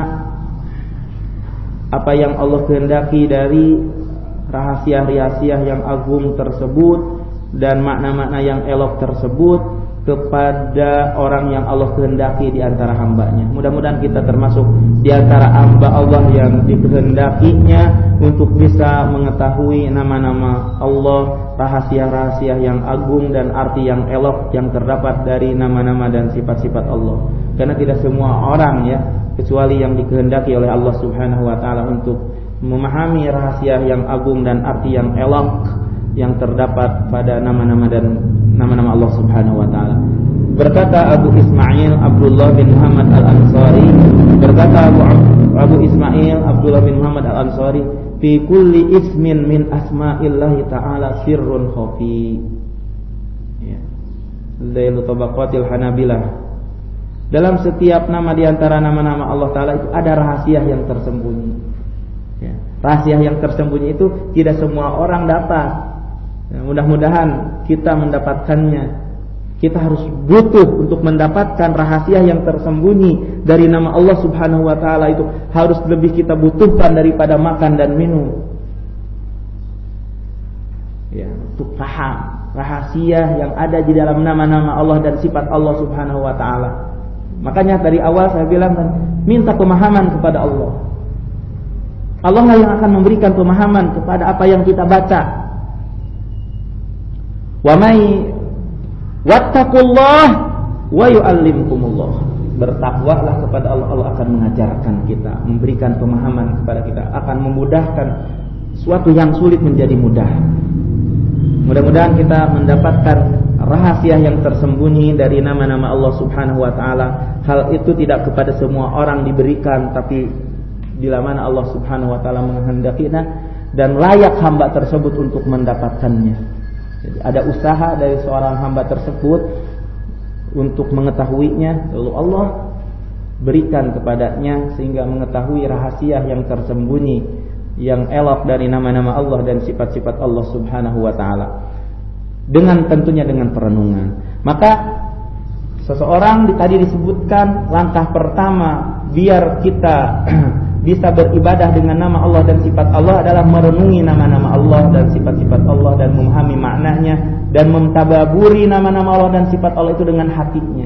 apa yang Allah kehendaki dari rahasia-rahasia yang agung tersebut dan makna-makna yang elok tersebut kepada orang yang Allah kehendaki di antara hambanya. Mudah-mudahan kita termasuk di antara hamba Allah yang dikehendakinya untuk bisa mengetahui nama-nama Allah, rahasia-rahasia yang agung dan arti yang elok yang terdapat dari nama-nama dan sifat-sifat Allah. Karena tidak semua orang ya, kecuali yang dikehendaki oleh Allah Subhanahu wa taala untuk memahami rahasia yang agung dan arti yang elok yang terdapat pada nama-nama dan nama-nama Allah Subhanahu wa taala. Berkata Abu Ismail Abdullah bin Muhammad Al-Ansari, Abu Ismail Abdullah bin Muhammad Al-Ansari, fi kulli ismin min asma'illahi ta'ala sirrun khafi. Ya. Lailu tabaqatil Hanabilah. Dalam setiap nama di antara nama-nama Allah taala itu ada rahasia yang tersembunyi. Ya. Rahasia yang tersembunyi itu tidak semua orang dapat. Ya, mudah-mudahan kita mendapatkannya. Kita harus butuh untuk mendapatkan rahasia yang tersembunyi dari nama Allah Subhanahu wa taala itu harus lebih kita butuhkan daripada makan dan minum. Ya, untuk paham rahasia yang ada di dalam nama-nama Allah dan sifat Allah Subhanahu wa taala. Makanya dari awal saya bilang minta pemahaman kepada Allah. Allah lah yang akan memberikan pemahaman kepada apa yang kita baca. Wa may wattaqullah wa yu'allimkumullah. Bertakwalah kepada Allah, Allah akan mengajarkan kita, memberikan pemahaman kepada kita, akan memudahkan sesuatu yang sulit menjadi mudah. Mudah-mudahan kita mendapatkan rahasia yang tersembunyi dari nama-nama Allah Subhanahu wa taala. Hal itu tidak kepada semua orang diberikan, tapi bila mana Allah Subhanahu wa taala menghendakinya dan layak hamba tersebut untuk mendapatkannya. Jadi ada usaha dari seorang hamba tersebut untuk mengetahuinya, lalu Allah berikan kepadanya sehingga mengetahui rahasia yang tersembunyi, yang elok dari nama-nama Allah dan sifat-sifat Allah Subhanahu wa taala. Tentunya dengan perenungan. Maka seseorang tadi disebutkan langkah pertama biar kita bisa beribadah dengan nama Allah dan sifat Allah adalah merenungi nama-nama Allah dan sifat-sifat Allah dan memahami maknanya dan mentadaburi nama-nama Allah dan sifat Allah itu dengan hatinya.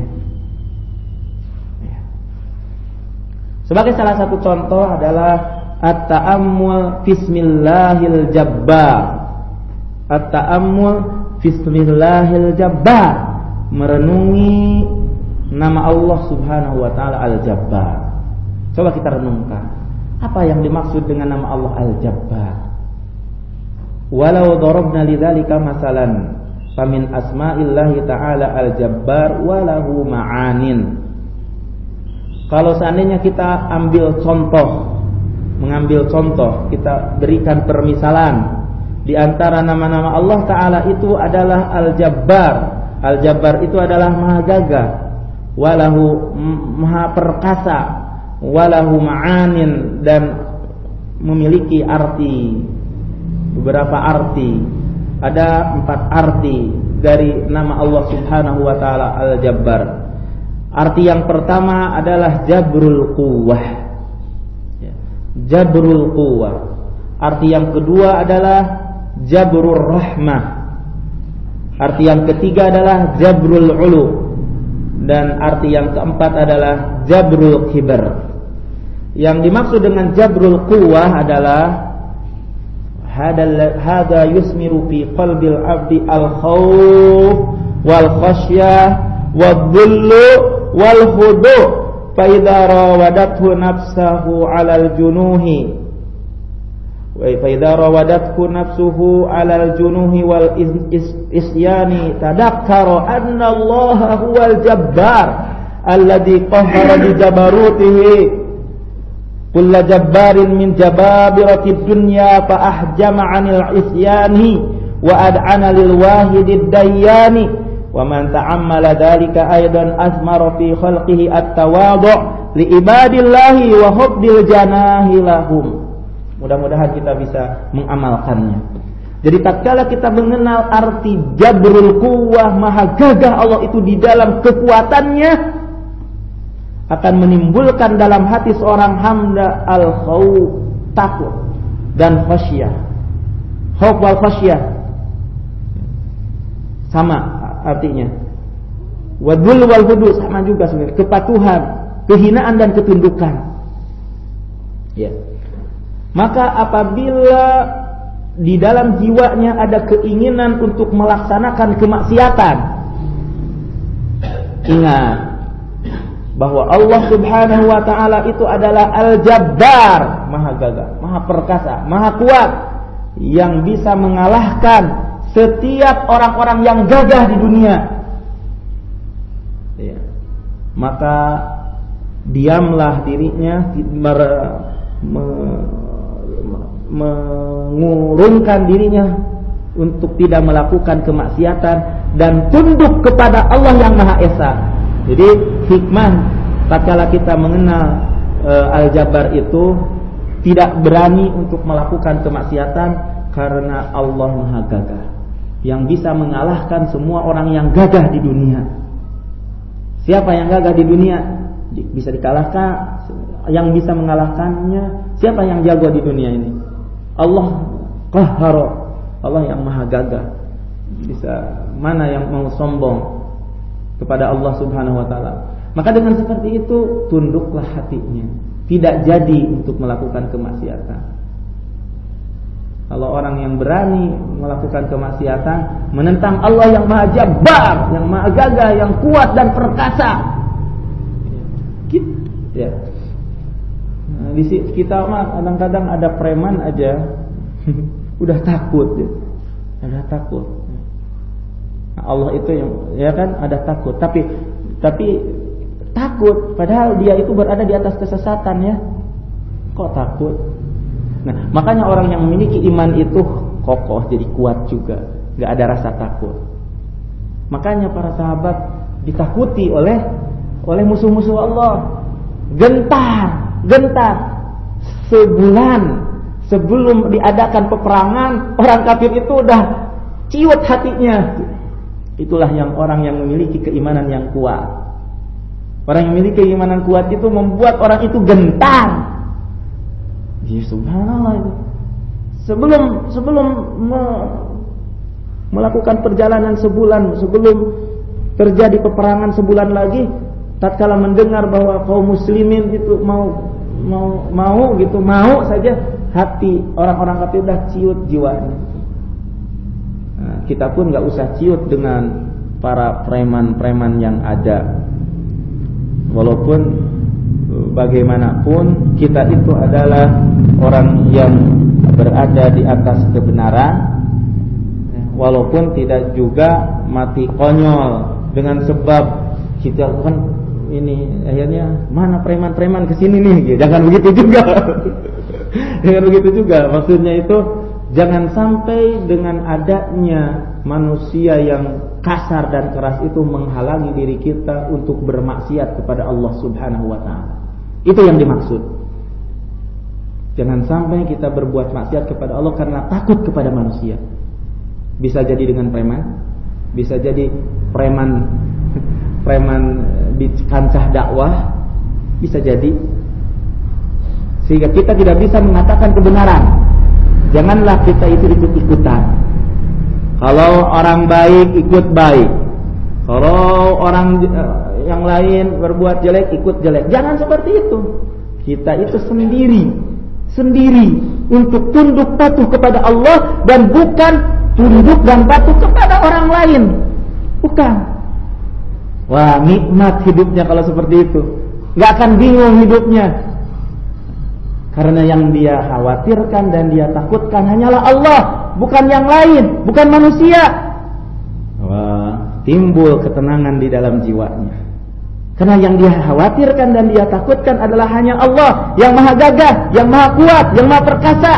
Sebagai salah satu contoh adalah at-ta'ammul bismillahil jabbar. At-ta'ammul bismillahil jabbar, merenungi nama Allah Subhanahu wa taala Al-Jabbar. Coba kita renungkan, apa yang dimaksud dengan nama Allah Al-Jabbar? Walau darabna lidzalika masalan, famin asma'illahi ta'ala Al-Jabbar walahu ma'anin. Kalau seandainya kita ambil contoh, mengambil contoh, kita berikan permisalan. Di antara nama-nama Allah Ta'ala itu adalah Al-Jabbar. Al-Jabbar itu adalah Maha Gagah, walahu Maha Perkasa, walahu ma'anin, dan memiliki arti, beberapa arti. Ada 4 arti dari nama Allah Subhanahu wa Ta'ala Al-Jabbar. Arti yang pertama adalah Jabrul Quwwah. Jabrul Quwwah. Arti yang kedua adalah Jabrul Rahmah. Arti yang ketiga adalah Jabrul Ulu. Dan arti yang keempat adalah Jabrul Kibar. Yang dimaksud dengan Jabrul Quwwah adalah hada yusmiru fi qalbil abdi al-khawf wal khasyah wad-dhullu wal khudu' fa idza rawadathu nafsuhu 'alal junuhi wa fa idza rawadathu nafsuhu 'alal junuhi wal isyani tadakkara anna Allah huwal jabbar alladhi qahhara bi jabarutihi kulla jabbarin min jababiratid dunya fa ahjama 'anil isyani wa ad'ana lil wahidid dayyani wa man ta'ammala dhalika aidan asmara fi khalqihi at-tawadhu' li ibadillahi wa hubbil janahi lahum. Mudah-mudahan kita bisa mengamalkannya. Jadi tatkala kita mengenal arti Jabrul Quwwah, Maha Gagah Allah itu di dalam kekuatannya, akan menimbulkan dalam hati seorang hamba al-khawf, takut, dan khasyah. Khauf wal khasyah sama artinya. Wadul wal hudu sama juga sebenarnya, kepatuhan, kehinaan dan ketundukan. Ya. Maka apabila di dalam jiwanya ada keinginan untuk melaksanakan kemaksiatan, ingat bahwa Allah Subhanahu wa Ta'ala itu adalah Al-Jabbar, Maha Gagah, Maha Perkasa, Maha Kuat, yang bisa mengalahkan setiap orang-orang yang gagah di dunia. Ya. Maka diamlah dirinya, mengurungkan dirinya untuk tidak melakukan kemaksiatan dan tunduk kepada Allah yang Maha Esa. Jadi hikmah tatkala kita mengenal Al-Jabbar itu tidak berani untuk melakukan kemaksiatan karena Allah Maha Gagah yang bisa mengalahkan semua orang yang gagah di dunia. Siapa yang gagah di dunia bisa dikalahkan, yang bisa mengalahkannya siapa yang jago di dunia ini? Allah Qahhar, Allah yang Maha Gagah. Bisa mana yang mau sombong kepada Allah Subhanahu wa Ta'ala. Maka dengan seperti itu tunduklah hatinya, tidak jadi untuk melakukan kemaksiatan. Kalau orang yang berani melakukan kemaksiatan, menentang Allah yang Maha Jabbar, yang Maha Gagah, yang kuat dan perkasa, ya. Nah, di kita mah kadang-kadang ada preman aja udah takut, ya. Udah takut. Allah itu yang ya kan ada takut, tapi takut padahal dia itu berada di atas kesesatan, ya. Kok takut? Nah, makanya orang yang memiliki iman itu kokoh, jadi kuat juga, enggak ada rasa takut. Makanya para sahabat ditakuti oleh musuh-musuh Allah. Gentar sebulan sebelum diadakan peperangan, orang kafir itu udah ciut hatinya. Itulah yang orang yang memiliki keimanan yang kuat. Orang yang memiliki keimanan kuat itu membuat orang itu gentar. Ya subhanallah itu. Sebelum melakukan perjalanan sebulan, sebelum terjadi peperangan sebulan lagi, tatkala mendengar bahwa kaum muslimin itu mau saja, hati orang-orang kafir udah ciut jiwanya. Nah, kita pun nggak usah ciut dengan para preman-preman yang ada. Walaupun bagaimanapun kita itu adalah orang yang berada di atas kebenaran, walaupun tidak juga mati konyol dengan sebab kita kan ini akhirnya mana preman-preman kesini nih, jangan begitu juga. Dengan begitu juga maksudnya itu jangan sampai dengan adanya manusia yang kasar dan keras itu menghalangi diri kita untuk bermaksiat kepada Allah Subhanahu wa taala. Itu yang dimaksud. Jangan sampai kita berbuat maksiat kepada Allah karena takut kepada manusia. Bisa jadi dengan preman, bisa jadi preman di kancah dakwah, bisa jadi. Sehingga kita tidak bisa mengatakan kebenaran. Janganlah kita itu ikut-ikutan. Kalau orang baik ikut baik, kalau orang yang lain berbuat jelek ikut jelek. Jangan seperti itu. Kita itu sendiri untuk tunduk patuh kepada Allah dan bukan tunduk dan patuh kepada orang lain. Bukan. Wah, nikmat hidupnya kalau seperti itu. Gak akan bingung hidupnya. Karena yang dia khawatirkan dan dia takutkan hanyalah Allah, bukan yang lain, bukan manusia. Wah, timbul ketenangan di dalam jiwanya. Karena yang dia khawatirkan dan dia takutkan adalah hanya Allah, yang maha gagah, yang maha kuat, yang maha perkasa.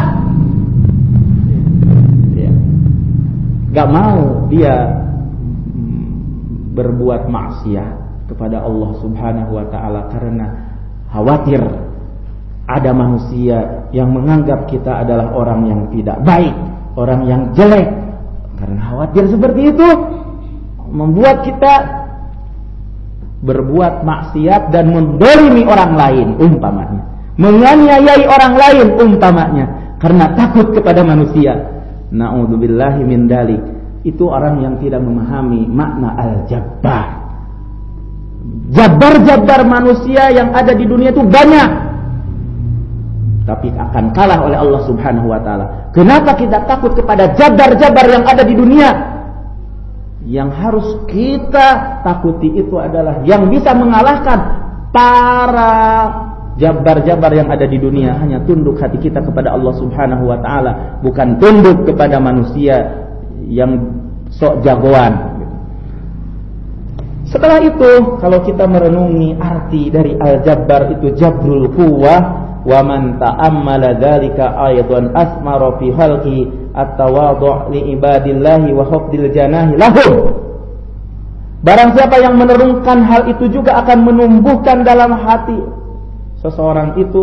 Gak mau dia berbuat maksiat kepada Allah Subhanahu wa taala karena khawatir ada manusia yang menganggap kita adalah orang yang tidak baik, orang yang jelek. Karena khawatir seperti itu membuat kita berbuat maksiat dan mendolimi orang lain umpamanya, menganiayai orang lain umpamanya karena takut kepada manusia. Na'udzubillahi min dalik. Itu orang yang tidak memahami makna al-jabbar. Jabbar-jabbar manusia yang ada di dunia itu banyak, tapi akan kalah oleh Allah Subhanahu wa taala. Kenapa kita takut kepada jabar-jabar yang ada di dunia? Yang harus kita takuti itu adalah yang bisa mengalahkan para jabar-jabar yang ada di dunia. Hanya tunduk hati kita kepada Allah Subhanahu wa taala, bukan tunduk kepada manusia yang sok jagoan. Setelah itu, kalau kita merenungi arti dari al-jabbar itu jabrul quwwah, wa man ta'ammala dzalika aidan asmara fi khalqi at-tawadhu' li ibadillahi wa hafdil janahi lahum. Barang siapa yang merenungkan hal itu juga akan menumbuhkan dalam hati seseorang itu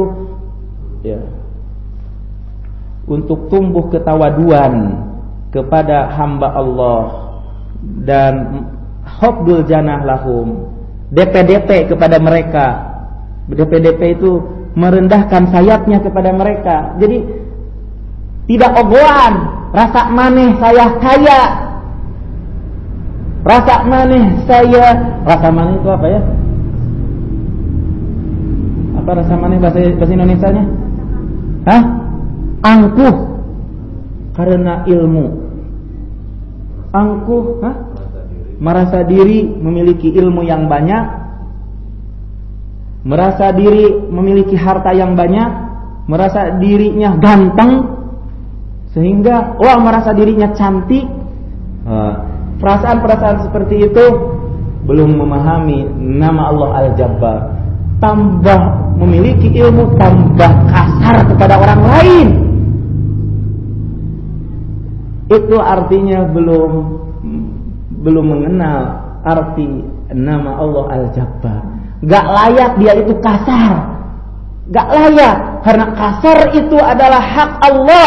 untuk tumbuh ketawaduan kepada hamba Allah dan hafdul janah lahum, DP-DP kepada mereka. DP-DP itu merendahkan sayapnya kepada mereka. Jadi tidak ogohan, rasa maneh saya kaya, rasa maneh itu apa ya? Apa rasa maneh bahasa Indonesianya? Hah? Angkuh karena ilmu. Angkuh, hah? Merasa diri memiliki ilmu yang banyak, merasa diri memiliki harta yang banyak, merasa dirinya ganteng, sehingga merasa dirinya cantik. Perasaan-perasaan seperti itu belum memahami nama Allah Al-Jabbar. Tambah memiliki ilmu, tambah kasar kepada orang lain. Itu artinya belum mengenal arti nama Allah Al-Jabbar. Gak layak dia itu kasar. Gak layak. Karena kasar itu adalah hak Allah.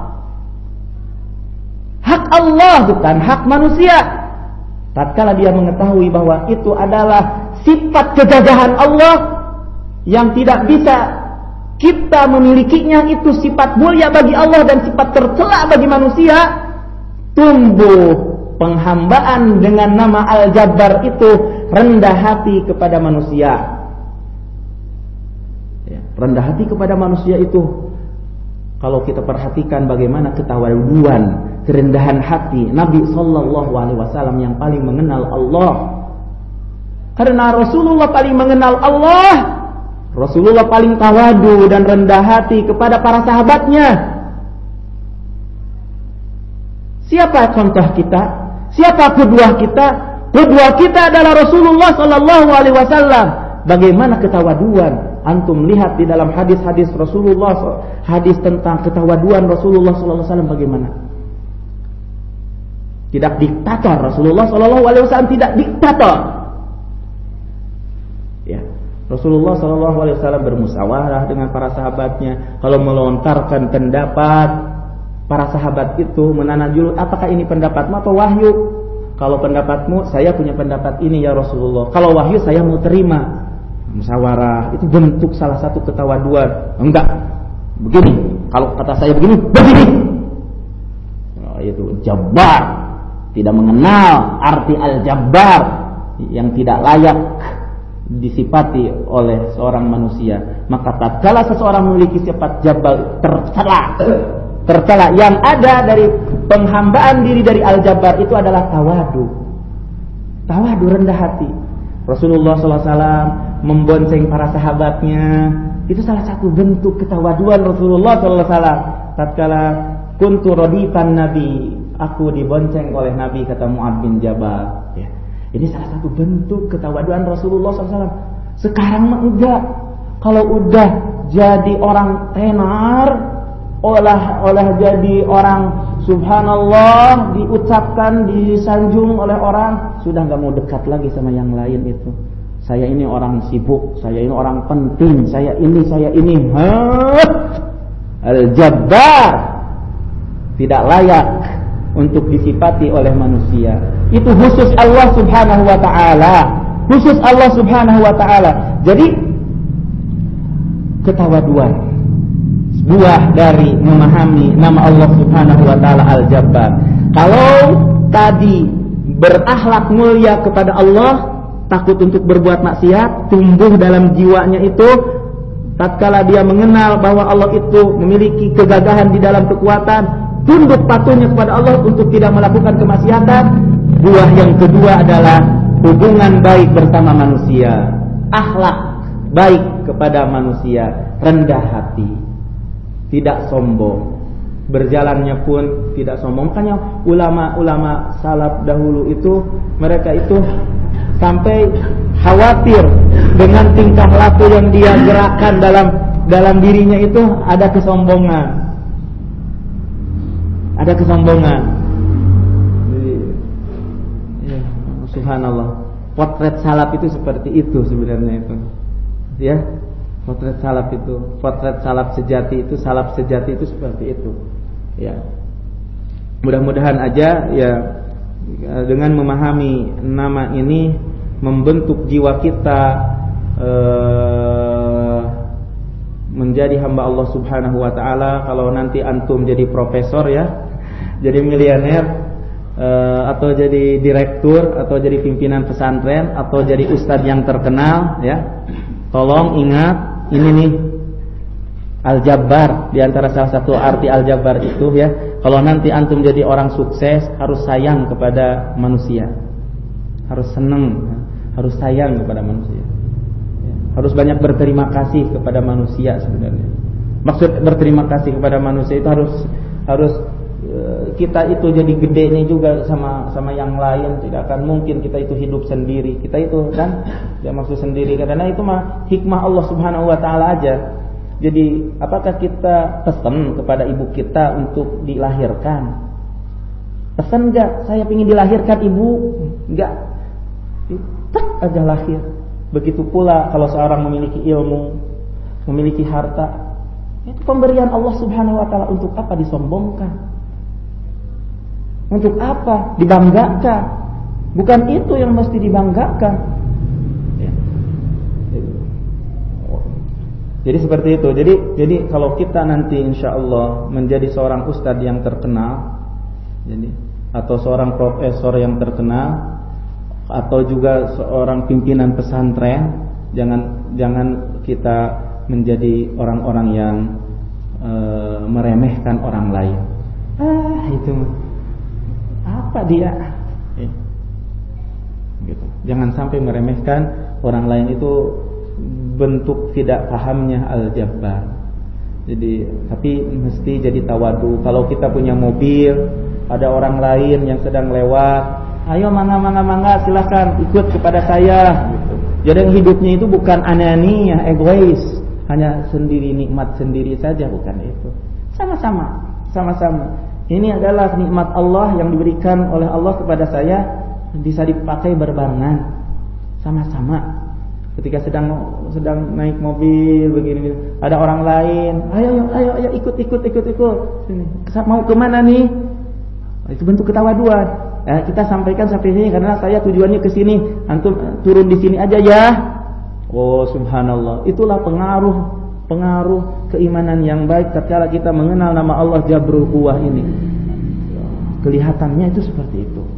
Hak Allah, bukan hak manusia. Tatkala dia mengetahui bahwa itu adalah sifat kegagahan Allah yang tidak bisa kita memilikinya, itu sifat mulia bagi Allah dan sifat tercela bagi manusia, tumbuh penghambaan dengan nama Al-Jabbar itu rendah hati kepada manusia. Rendah hati kepada manusia itu, kalau kita perhatikan bagaimana ketawaduan, kerendahan hati Nabi Sallallahu Alaihi Wasallam yang paling mengenal Allah. Karena Rasulullah paling mengenal Allah, Rasulullah paling tawadu dan rendah hati kepada para sahabatnya. Siapa contoh kita? Siapa kedua kita? Kedua kita adalah Rasulullah Sallallahu Alaihi Wasallam. bagaimana ketawaduan. Antum lihat di dalam hadis-hadis Rasulullah, hadis tentang ketawaduan Rasulullah sallallahu alaihi wasallam bagaimana. Tidak diktator, Rasulullah sallallahu alaihi wasallam tidak diktator. Ya, Rasulullah sallallahu alaihi wasallam bermusyawarah dengan para sahabatnya. Kalau melontarkan pendapat, para sahabat itu menanajul, apakah ini pendapatmu atau wahyu? Kalau pendapatmu, saya punya pendapat ini ya Rasulullah. Kalau wahyu saya mau terima. Musyawarah itu bentuk salah satu ketawaduan. Enggak, begini. Kalau kata saya begini, begini. Oh, itu jabbar. Tidak mengenal arti al-jabbar, yang tidak layak disifati oleh seorang manusia. Maka tatkala seseorang memiliki sifat jabbar, tercela. Yang ada dari penghambaan diri dari al-jabbar itu adalah tawadu. Tawadu, rendah hati. Rasulullah SAW membonceng para sahabatnya. Itu salah satu bentuk ketawaduan Rasulullah SAW. Tatkala kuntu radifan Nabi, aku dibonceng oleh Nabi, kata Mu'adz bin Jabal. Ya. Ini salah satu bentuk ketawaduan Rasulullah SAW. Sekarang mah enggak. Kalau udah jadi orang tenar, olah jadi orang subhanallah, diucapkan, disanjung oleh orang, sudah enggak mau dekat lagi sama yang lain itu. Saya ini orang sibuk, saya ini orang penting, saya ini. Al-Jabbar, tidak layak untuk disifati oleh manusia. Itu khusus Allah Subhanahu wa taala. Khusus Allah Subhanahu wa taala. Jadi ketawaduan buah dari memahami nama Allah Subhanahu wa taala Al-Jabbar. Kalau tadi berakhlak mulia kepada Allah, takut untuk berbuat maksiat, tumbuh dalam jiwanya itu tatkala dia mengenal bahwa Allah itu memiliki kegagahan di dalam kekuatan, tunduk patuhnya kepada Allah untuk tidak melakukan kemaksiatan. Buah yang kedua adalah hubungan baik bersama manusia, akhlak baik kepada manusia, rendah hati, tidak sombong, berjalannya pun tidak sombong. Makanya ulama-ulama salaf dahulu itu, mereka itu sampai khawatir dengan tingkah laku yang dia gerakkan dalam dirinya itu ada kesombongan. Ada kesombongan. Ya, subhanallah. Potret salaf itu seperti itu sebenarnya itu. Ya, potret salaf itu, potret salaf sejati itu, salaf sejati itu seperti itu. Ya. Mudah-mudahan aja ya dengan memahami nama ini membentuk jiwa kita menjadi hamba Allah Subhanahu wa taala. Kalau nanti antum jadi profesor ya, jadi miliuner, atau jadi direktur, atau jadi pimpinan pesantren, atau jadi ustadz yang terkenal ya, tolong ingat ini nih Al-Jabbar. Di antara salah satu arti Al-Jabbar itu ya, kalau nanti antum jadi orang sukses, harus sayang kepada manusia, harus senang, harus sayang kepada manusia, harus banyak berterima kasih kepada manusia. Sebenarnya maksud berterima kasih kepada manusia itu harus kita itu jadi gedenya juga sama yang lain. Tidak akan mungkin kita itu hidup sendiri. Kita itu kan ya maksud sendiri, karena itu mah hikmah Allah Subhanahu wa taala aja. Jadi apakah kita pesan kepada ibu kita untuk dilahirkan? Pesan enggak? Saya ingin dilahirkan ibu? Enggak. Tak aja lahir. Begitu pula kalau seorang memiliki ilmu, memiliki harta, itu pemberian Allah Subhanahu wa taala. Untuk apa disombongkan? Untuk apa dibanggakan? Bukan itu yang mesti dibanggakan. Ya. Jadi seperti itu. Jadi kalau kita nanti insya Allah menjadi seorang ustadz yang terkenal, jadi atau seorang profesor yang terkenal, atau juga seorang pimpinan pesantren, jangan kita menjadi orang-orang yang meremehkan orang lain. Itu apa dia? Gitu. Jangan sampai meremehkan orang lain, itu bentuk tidak pahamnya Al-Jabbar. Jadi tapi mesti jadi tawadu. Kalau kita punya mobil, ada orang lain yang sedang lewat, ayo mangga silakan ikut kepada saya gitu. Jadi yang hidupnya itu bukan ananiyah, egois, hanya sendiri, nikmat sendiri saja, bukan itu. Sama-sama. Ini adalah nikmat Allah yang diberikan oleh Allah kepada saya, bisa dipakai berbarengan, sama-sama. Ketika sedang naik mobil begini, ada orang lain, ayo ikut. Sini. Mau kemana nih? Itu bentuk ketawaduan. Kita sampaikan sampai sini karena saya tujuannya ke sini. Antum turun di sini aja ya. Oh subhanallah. Itulah pengaruh keimanan yang baik tatkala kita mengenal nama Allah Jabrul Quwwah ini. Kelihatannya itu seperti itu.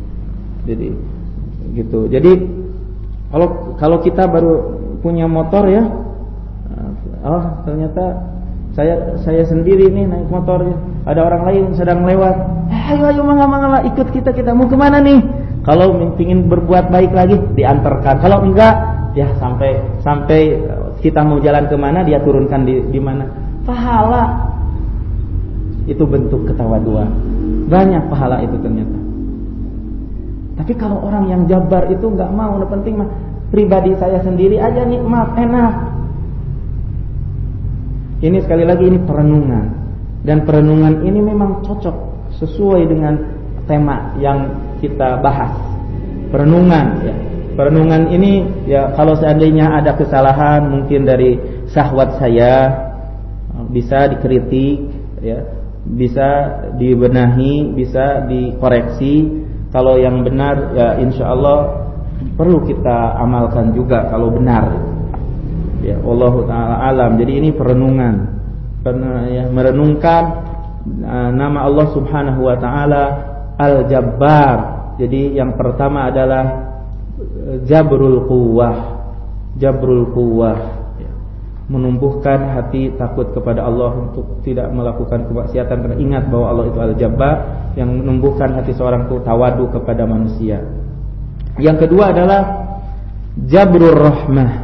Jadi kalau kita baru punya motor ya, ternyata saya sendiri nih naik motor ya. Ada orang lain sedang lewat. Ayo mangga ikut kita mau kemana nih? Kalau ingin berbuat baik lagi diantarkan. Kalau enggak ya sampai kita mau jalan kemana dia turunkan di mana. Pahala itu bentuk ketawaduan. Banyak pahala itu ternyata. Tapi kalau orang yang jabar itu enggak mau, yang penting mah pribadi saya sendiri aja nikmat, enak. Ini sekali lagi ini perenungan. Dan perenungan ini memang cocok sesuai dengan tema yang kita bahas. Perenungan ya. Perenungan ini ya kalau seandainya ada kesalahan mungkin dari syahwat saya bisa dikritik ya, bisa dibenahi, bisa dikoreksi. Kalau yang benar ya insyaallah perlu kita amalkan juga kalau benar. Ya, wallahu taala alam. Jadi ini perenungan. Merenungkan nama Allah Subhanahu wa taala Al-Jabbar. Jadi yang pertama adalah Jabrul Quwwah. Menumbuhkan hati takut kepada Allah untuk tidak melakukan kemaksiatan karena ingat bahwa Allah itu Al-Jabbar, yang menumbuhkan hati seorang itu tawadu kepada manusia. Yang kedua adalah Jabrul Rahmah.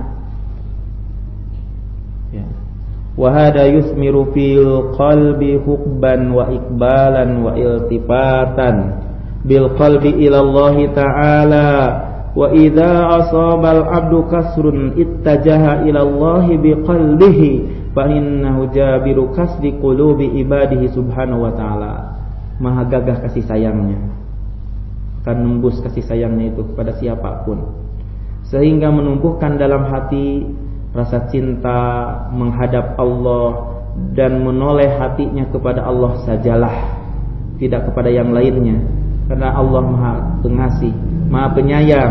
Wa hada yusmiru fil qalbi hubban wa iqbalan wa iltifatan bil qalbi ila Allah ta'ala wa idza asaba al abdu kasrun ittajaha ila Allah bi qalbihi fa innahu jabiru kasri qulubi ibadihi subhanahu wa ta'ala. Maha gagah kasih sayangnya, akan nembus kasih sayangnya itu kepada siapapun sehingga menumbuhkan dalam hati rasa cinta menghadap Allah dan menoleh hatinya kepada Allah sajalah, tidak kepada yang lainnya. Karena Allah Maha Pengasih, Maha Penyayang,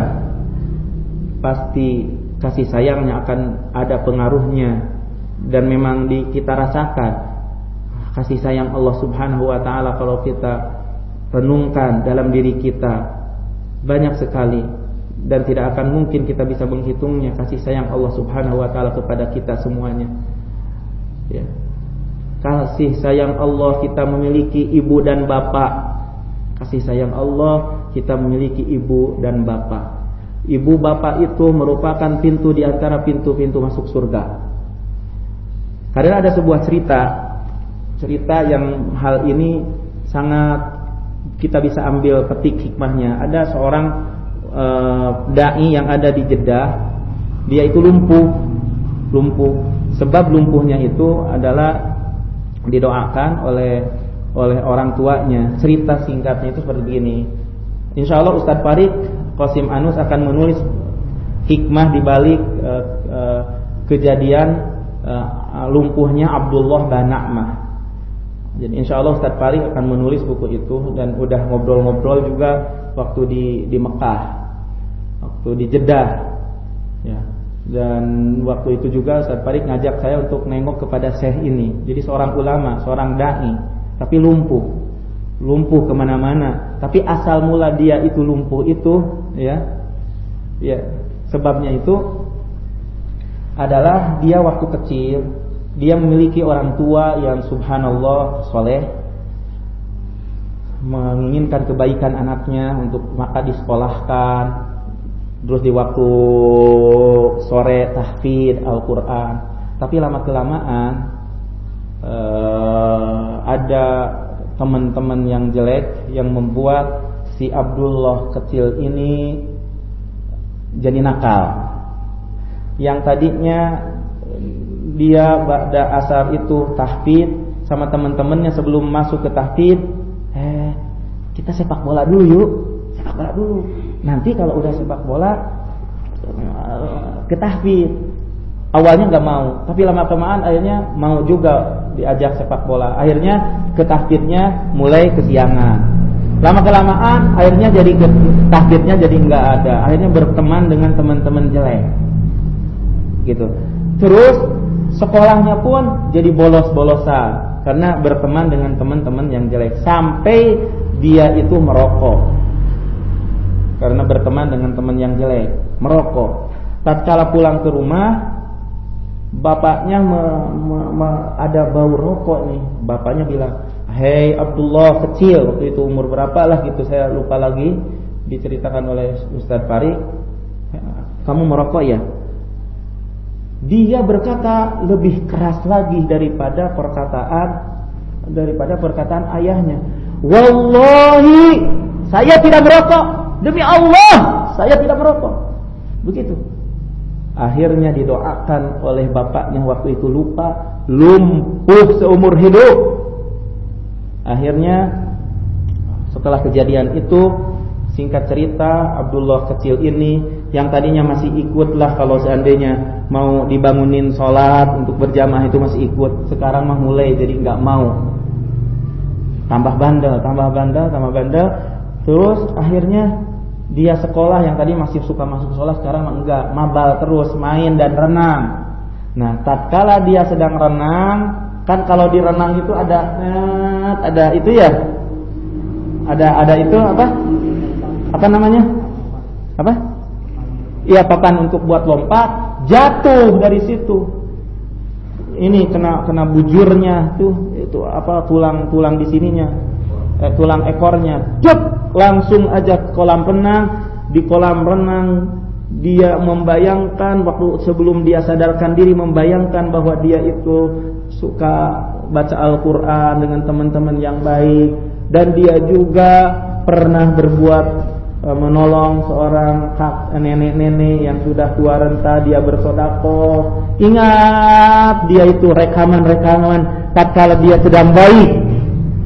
pasti kasih sayangnya akan ada pengaruhnya. Dan memang kita rasakan kasih sayang Allah Subhanahu wa ta'ala kalau kita renungkan dalam diri kita banyak sekali. Dan tidak akan mungkin kita bisa menghitungnya kasih sayang Allah Subhanahu wa ta'ala kepada kita semuanya ya. Kasih sayang Allah kita memiliki ibu dan bapak. Kasih sayang Allah kita memiliki ibu dan bapak. Ibu bapak itu merupakan pintu di antara pintu-pintu masuk surga. Karena ada sebuah cerita yang hal ini sangat kita bisa ambil petik hikmahnya. Ada seorang dai yang ada di Jeddah, dia itu lumpuh. Sebab lumpuhnya itu adalah didoakan oleh orang tuanya. Cerita singkatnya itu seperti begini. Insyaallah Ustadz Farid Qasim Anus akan menulis hikmah di balik kejadian lumpuhnya Abdullah bin Na'mah. Jadi insyaallah Ustadz Farid akan menulis buku itu dan udah ngobrol-ngobrol juga waktu di Mekah. Waktu di Jeddah ya. Dan waktu itu juga Ustaz Farid ngajak saya untuk nengok kepada syekh ini. Jadi seorang ulama, seorang dai, tapi lumpuh kemana-mana. Tapi asal mula dia itu lumpuh itu ya sebabnya itu adalah dia waktu kecil dia memiliki orang tua yang subhanallah soleh, menginginkan kebaikan anaknya untuk maka disekolahkan. Terus di waktu sore tahfidz Al-Quran. Tapi lama-kelamaan ada teman-teman yang jelek yang membuat si Abdullah kecil ini jadi nakal. Yang tadinya dia pada asar itu tahfidz sama teman-temannya sebelum masuk ke tahfidz, kita sepak bola dulu yuk, sepak bola dulu. Nanti kalau udah sepak bola ke tahfidz. Awalnya nggak mau, tapi lama-kelamaan akhirnya mau juga diajak sepak bola. Akhirnya ke tahfidznya mulai kesiangan. Lama-kelamaan akhirnya jadi tahfidznya jadi nggak ada. Akhirnya berteman dengan teman-teman jelek, gitu. Terus sekolahnya pun jadi bolos-bolosan karena berteman dengan teman-teman yang jelek. Sampai dia itu merokok karena berteman dengan teman yang jelek, merokok. Tatkala pulang ke rumah, bapaknya ada bau rokok nih. Bapaknya bilang, "Hei Abdullah, kecil waktu itu umur berapa lah gitu, saya lupa lagi, diceritakan oleh Ustadz Farid, kamu merokok ya?" Dia berkata lebih keras lagi daripada perkataan ayahnya. "Wallahi, saya tidak merokok. Demi Allah, saya tidak merokok." Begitu. Akhirnya didoakan oleh bapaknya waktu itu lupa, lumpuh seumur hidup. Akhirnya setelah kejadian itu, singkat cerita, Abdullah kecil ini yang tadinya masih ikut lah kalau seandainya mau dibangunin sholat untuk berjamaah itu masih ikut. Sekarang mah mulai jadi nggak mau. Tambah bandel. Terus akhirnya dia sekolah yang tadi masih suka masuk sekolah, sekarang mah enggak, mabal terus, main dan renang. Nah, tatkala dia sedang renang, kan kalau di renang itu ada itu ya. Ada itu apa? Apa namanya? Apa? Iya, papan untuk buat lompat, jatuh dari situ. Ini kena bujurnya tuh, itu apa tulang di sininya. Tulang ekornya, langsung aja ke kolam renang. Di kolam renang dia membayangkan waktu sebelum dia sadarkan diri, membayangkan bahwa dia itu suka baca Al-Quran dengan teman-teman yang baik, dan dia juga pernah berbuat menolong seorang nenek-nenek yang sudah tua renta, dia bersedekah. Ingat, dia itu rekaman tatkala dia sedang baik.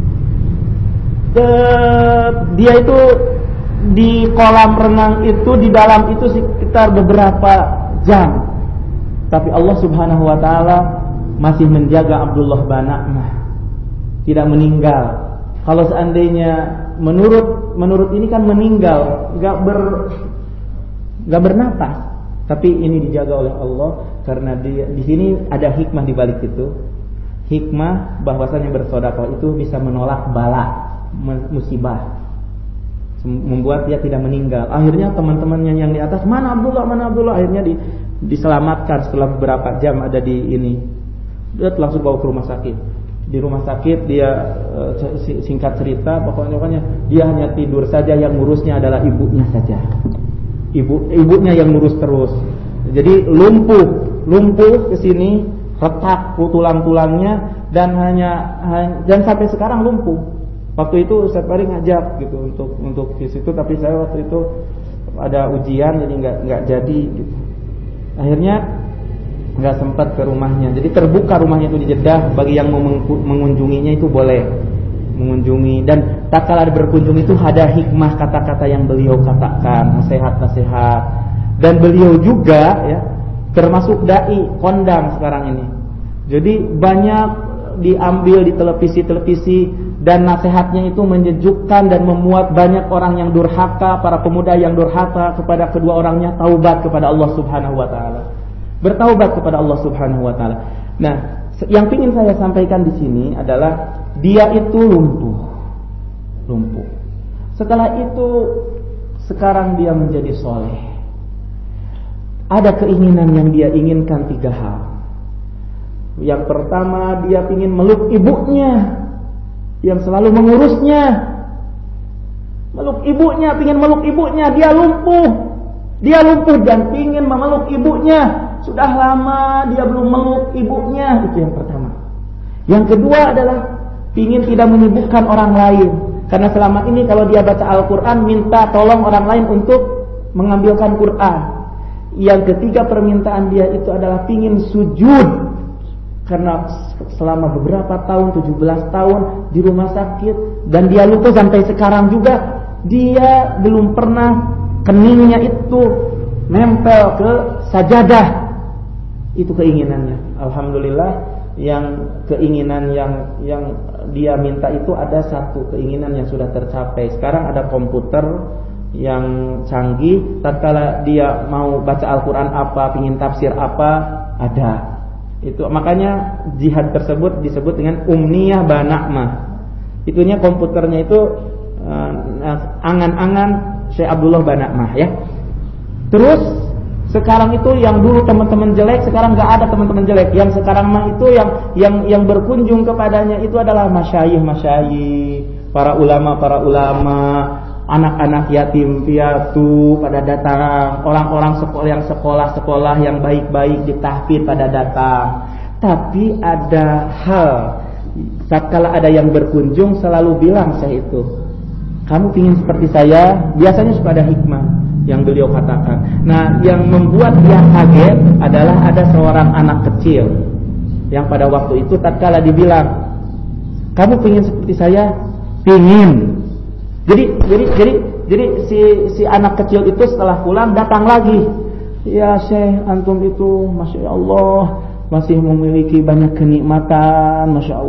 Dia itu di kolam renang itu, di dalam itu sekitar beberapa jam, tapi Allah Subhanahu wa ta'ala masih menjaga Abdullah Bana'mah, tidak meninggal. Kalau seandainya menurut ini kan meninggal, gak bernapas, tapi ini dijaga oleh Allah karena di sini ada hikmah di balik itu. Hikmah bahwasanya bersedekah itu bisa menolak bala, musibah, membuat dia tidak meninggal. Akhirnya teman-temannya yang di atas, mana Abdullah, akhirnya diselamatkan setelah beberapa jam ada di ini. Dia langsung bawa ke rumah sakit. Di rumah sakit dia singkat cerita, pokoknya dia hanya tidur saja, yang ngurusnya adalah ibunya saja. Ibunya yang ngurus terus. Jadi lumpuh ke sini, retak tulang-tulangnya, dan sampai sekarang lumpuh. Waktu itu Ustaz Fari ngajak gitu untuk di situ, tapi saya waktu itu ada ujian jadi nggak jadi gitu. Akhirnya nggak sempat ke rumahnya. Jadi terbuka rumahnya itu di Jeddah, bagi yang mau mengunjunginya itu boleh mengunjungi. Dan tak kala berkunjung itu ada hikmah kata-kata yang beliau katakan, nasihat-nasihat. Dan beliau juga ya termasuk dai kondang sekarang ini. Jadi banyak diambil di televisi dan nasihatnya itu menyejukkan dan memuat banyak orang yang durhaka, para pemuda yang durhaka kepada kedua orangnya, taubat kepada Allah Subhanahu wa taala. Bertaubat kepada Allah Subhanahu wa taala. Nah, yang ingin saya sampaikan di sini adalah dia itu lumpuh. Setelah itu sekarang dia menjadi soleh. Ada keinginan yang dia inginkan 3 hal. Yang pertama, dia ingin meluk ibunya yang selalu mengurusnya. Ingin meluk ibunya, dia lumpuh dan ingin memeluk ibunya. Sudah lama dia belum meluk ibunya, itu yang pertama. Yang kedua adalah ingin tidak menyibukkan orang lain, karena selama ini kalau dia baca Al-Quran minta tolong orang lain untuk mengambilkan Quran. Yang ketiga permintaan dia itu adalah pingin sujud. Karena selama beberapa tahun, 17 tahun di rumah sakit, dan dia lupa sampai sekarang juga dia belum pernah keningnya itu nempel ke sajadah. Itu keinginannya. Alhamdulillah, yang keinginan yang dia minta itu ada satu keinginan yang sudah tercapai. Sekarang ada komputer yang canggih, tatkala dia mau baca Al-Quran apa, pingin tafsir apa, ada. Itu makanya jihad tersebut disebut dengan umniyah bana'mah. Itunya komputernya itu angan-angan Syekh Abdullah Bana'mah ya. Terus sekarang itu yang dulu teman-teman jelek, sekarang nggak ada teman-teman jelek. Yang sekarang mah itu yang berkunjung kepadanya itu adalah masyayikh, para ulama, anak-anak yatim piatu pada datang, orang-orang sekolah yang baik-baik ditahfidz pada datang. Tapi ada hal, tatkala ada yang berkunjung selalu bilang saya itu, kamu ingin seperti saya. Biasanya suka ada hikmah yang beliau katakan. Nah, yang membuat dia kaget adalah ada seorang anak kecil yang pada waktu itu tatkala dibilang, kamu ingin seperti saya? Pingin. Jadi si anak kecil itu setelah pulang datang lagi. Ya Syekh, antum itu Masya Allah masih memiliki banyak kenikmatan, Masya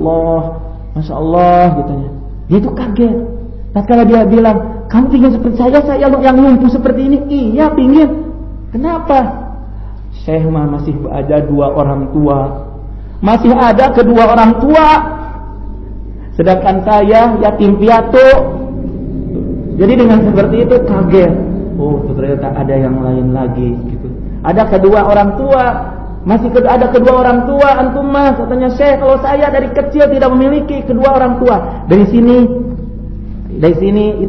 Allah katanya. Dia itu kaget. Tatkala dia bilang, kamu pingin seperti saya yang lumpuh seperti ini. Iya pingin. Kenapa? Syekh masih ada 2 orang tua. Masih ada kedua orang tua. Sedangkan saya yatim piatu. Jadi dengan seperti itu kaget. Oh, ternyata ada yang lain lagi gitu. Ada kedua orang tua. Ada kedua orang tua antum mas, katanya Syekh, kalau saya dari kecil tidak memiliki kedua orang tua. Dari sini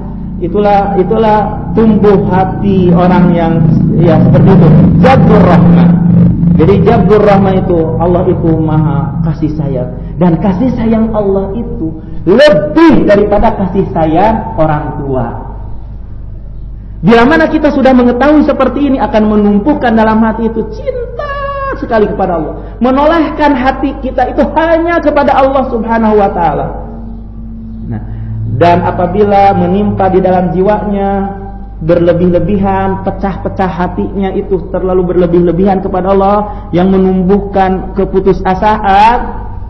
itulah tumbuh hati orang yang ya seperti itu. Jabbur Rahmah. Jadi Jabbur Rahmah itu Allah itu maha kasih sayang, dan kasih sayang Allah itu lebih daripada kasih sayang orang tua. Bila mana kita sudah mengetahui seperti ini, akan menumpukan dalam hati itu cinta sekali kepada Allah, menolehkan hati kita itu hanya kepada Allah Subhanahu wa taala. Nah, dan apabila menimpa di dalam jiwanya berlebih-lebihan, pecah-pecah hatinya itu terlalu berlebih-lebihan kepada Allah yang menumbuhkan keputusasaan,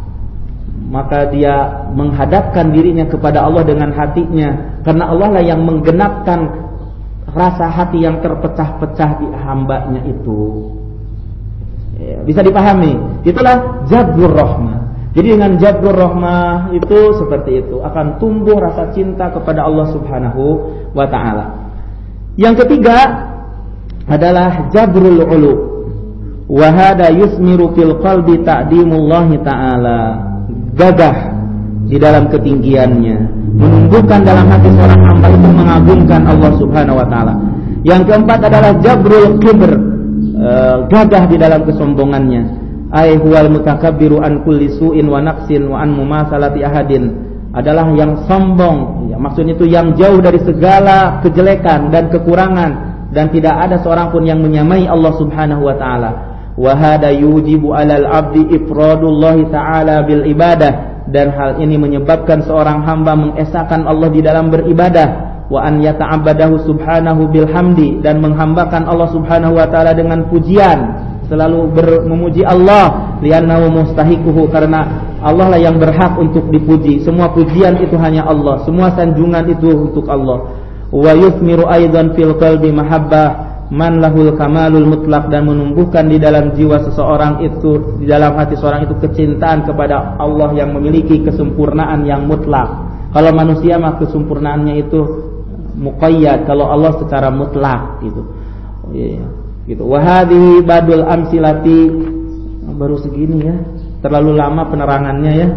maka dia menghadapkan dirinya kepada Allah dengan hatinya, karena Allah lah yang menggenapkan rasa hati yang terpecah-pecah di hambanya itu. Ya, bisa dipahami. Itulah Jabbur Rahmah. Jadi dengan Jabbur Rahmah itu seperti itu, akan tumbuh rasa cinta kepada Allah Subhanahu wa taala. Yang ketiga adalah Jabrul Ulu. Wa hada yusmiru fil qalbi ta'dimullah taala. Gagah di dalam ketinggiannya, menumbuhkan dalam hati seorang hamba itu mengagungkan Allah Subhanahu wa taala. Yang keempat adalah Jabrul Kibr, gagah di dalam kesombongannya. Ai huwal mutakabbiru an kulli su'in wa naqsin wa an mumasalati ahadin, adalah yang sombong, ya, maksudnya itu yang jauh dari segala kejelekan dan kekurangan, dan tidak ada seorang pun yang menyamai Allah Subhanahu wa taala. Wa hada yujibu 'alal 'abdi ifradullah taala bil ibadah, dan hal ini menyebabkan seorang hamba mengesahkan Allah di dalam beribadah. Wa an yata'abbadahu subhanahu bil hamdi, dan menghambakan Allah Subhanahu wa taala dengan pujian, selalu memuji Allah, li'annahu mustahiquhu, karena Allah lah yang berhak untuk dipuji. Semua pujian itu hanya Allah, semua sanjungan itu untuk Allah. Wa yuthmiru aidan fil qalbi mahabbah man lahul kamalul mutlaq, dan menumbuhkan di dalam jiwa seseorang itu, di dalam hati seorang itu kecintaan kepada Allah yang memiliki kesempurnaan yang mutlak. Kalau manusia mah kesempurnaannya itu muqayyad, kalau Allah secara mutlak gitu. Gitu. Wa hadhihi badul amsilati, baru segini ya. Terlalu lama penerangannya ya.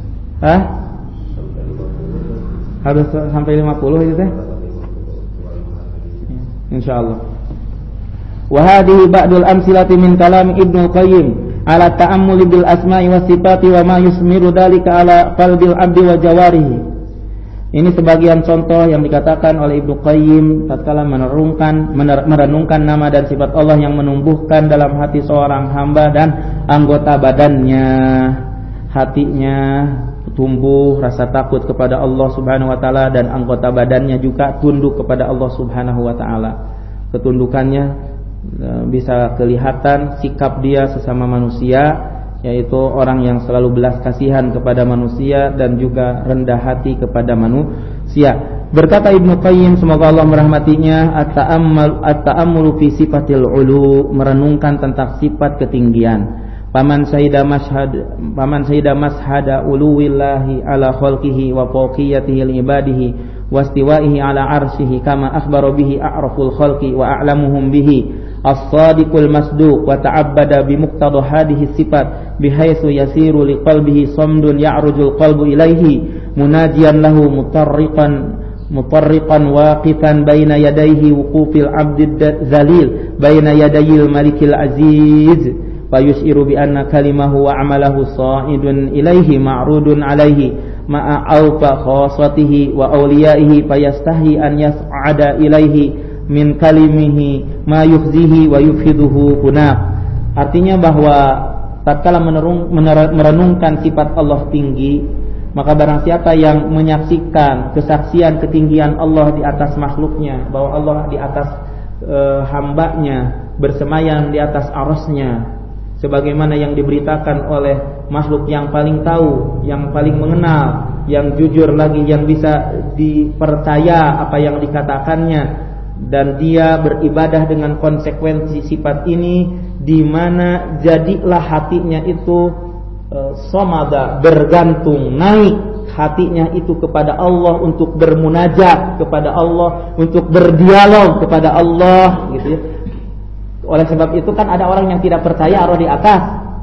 Harus sampai 50 itu teh. Insyaallah. Wa hadhihi ba'dul amsilati min kalam Ibnu Qayyim ala ta'ammuli bil asma'i was sifati wa ma yusmiru dalika ala qalbil 'abdi wa jawarihi. Ini sebagian contoh yang dikatakan oleh Ibnu Qayyim tatkala merenungkan nama dan sifat Allah yang menumbuhkan dalam hati seorang hamba dan anggota badannya. Hatinya tumbuh rasa takut kepada Allah Subhanahu wa taala dan anggota badannya juga tunduk kepada Allah Subhanahu wa taala. Ketundukannya bisa kelihatan sikap dia sesama manusia, yaitu orang yang selalu belas kasihan kepada manusia dan juga rendah hati kepada manusia. Berkata Ibnu Qayyim, semoga Allah merahmatinya, at-ta'ammulu fi sifatil ulu, merenungkan tentang sifat ketinggian. Paman syahida mashhada uluwillahi ala khalqihi wa fawqiyatihi li ibadihi wastiwaihi ala arsyihi kama akhbara bihi a'raful khalqi wa a'lamuhum bihi as-sadiqul masduq wa ta'abbada bi muqtada hadhihi sifat bihaitsu yasiru liqalbihi samdun ya'rujul qalbu ilaihi munajiyan lahu mutarriqan waqifan baina yadayhi wuqufil 'abdid zalil baina yadayil malikil aziz fa yus'iru bi anna kalimahu wa 'amalahu sa'idun ilaihi ma'rudun alaihi ma'a awfa khassatihi wa awliyaihi fayastahi an yas'ada ilaihi min kalimihi ma yukhzihi wa yufhiduhu hunak. Artinya bahwa tatkala merenungkan sifat Allah tinggi, maka barang siapa yang menyaksikan kesaksian ketinggian Allah di atas makhluknya, bahwa Allah di atas hambanya bersemayam di atas arasnya, sebagaimana yang diberitakan oleh makhluk yang paling tahu, yang paling mengenal, yang jujur lagi, yang bisa dipercaya apa yang dikatakannya, dan dia beribadah dengan konsekuensi sifat ini, di mana jadilah hatinya itu somada, bergantung, naik hatinya itu kepada Allah untuk bermunajat kepada Allah, untuk berdialog kepada Allah, gitu ya. Oleh sebab itu kan ada orang yang tidak percaya Allah di atas.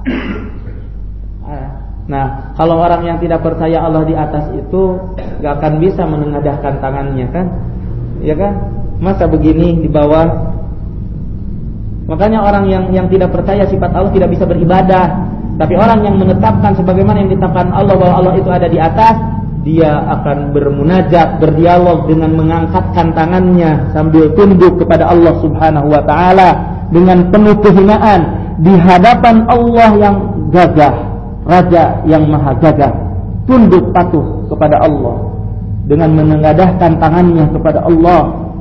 Nah, kalau orang yang tidak percaya Allah di atas itu gak akan bisa menengadahkan tangannya kan, ya kan? Masa begini di bawah. Makanya orang yang tidak percaya sifat Allah tidak bisa beribadah. Tapi orang yang menetapkan sebagaimana yang ditetapkan Allah, bahwa Allah itu ada di atas, dia akan bermunajat, berdialog dengan mengangkatkan tangannya sambil tunduk kepada Allah Subhanahu wa taala dengan penuh kehinaan di hadapan Allah yang gagah, Raja yang maha gagah, tunduk patuh kepada Allah dengan menengadahkan tangannya kepada Allah.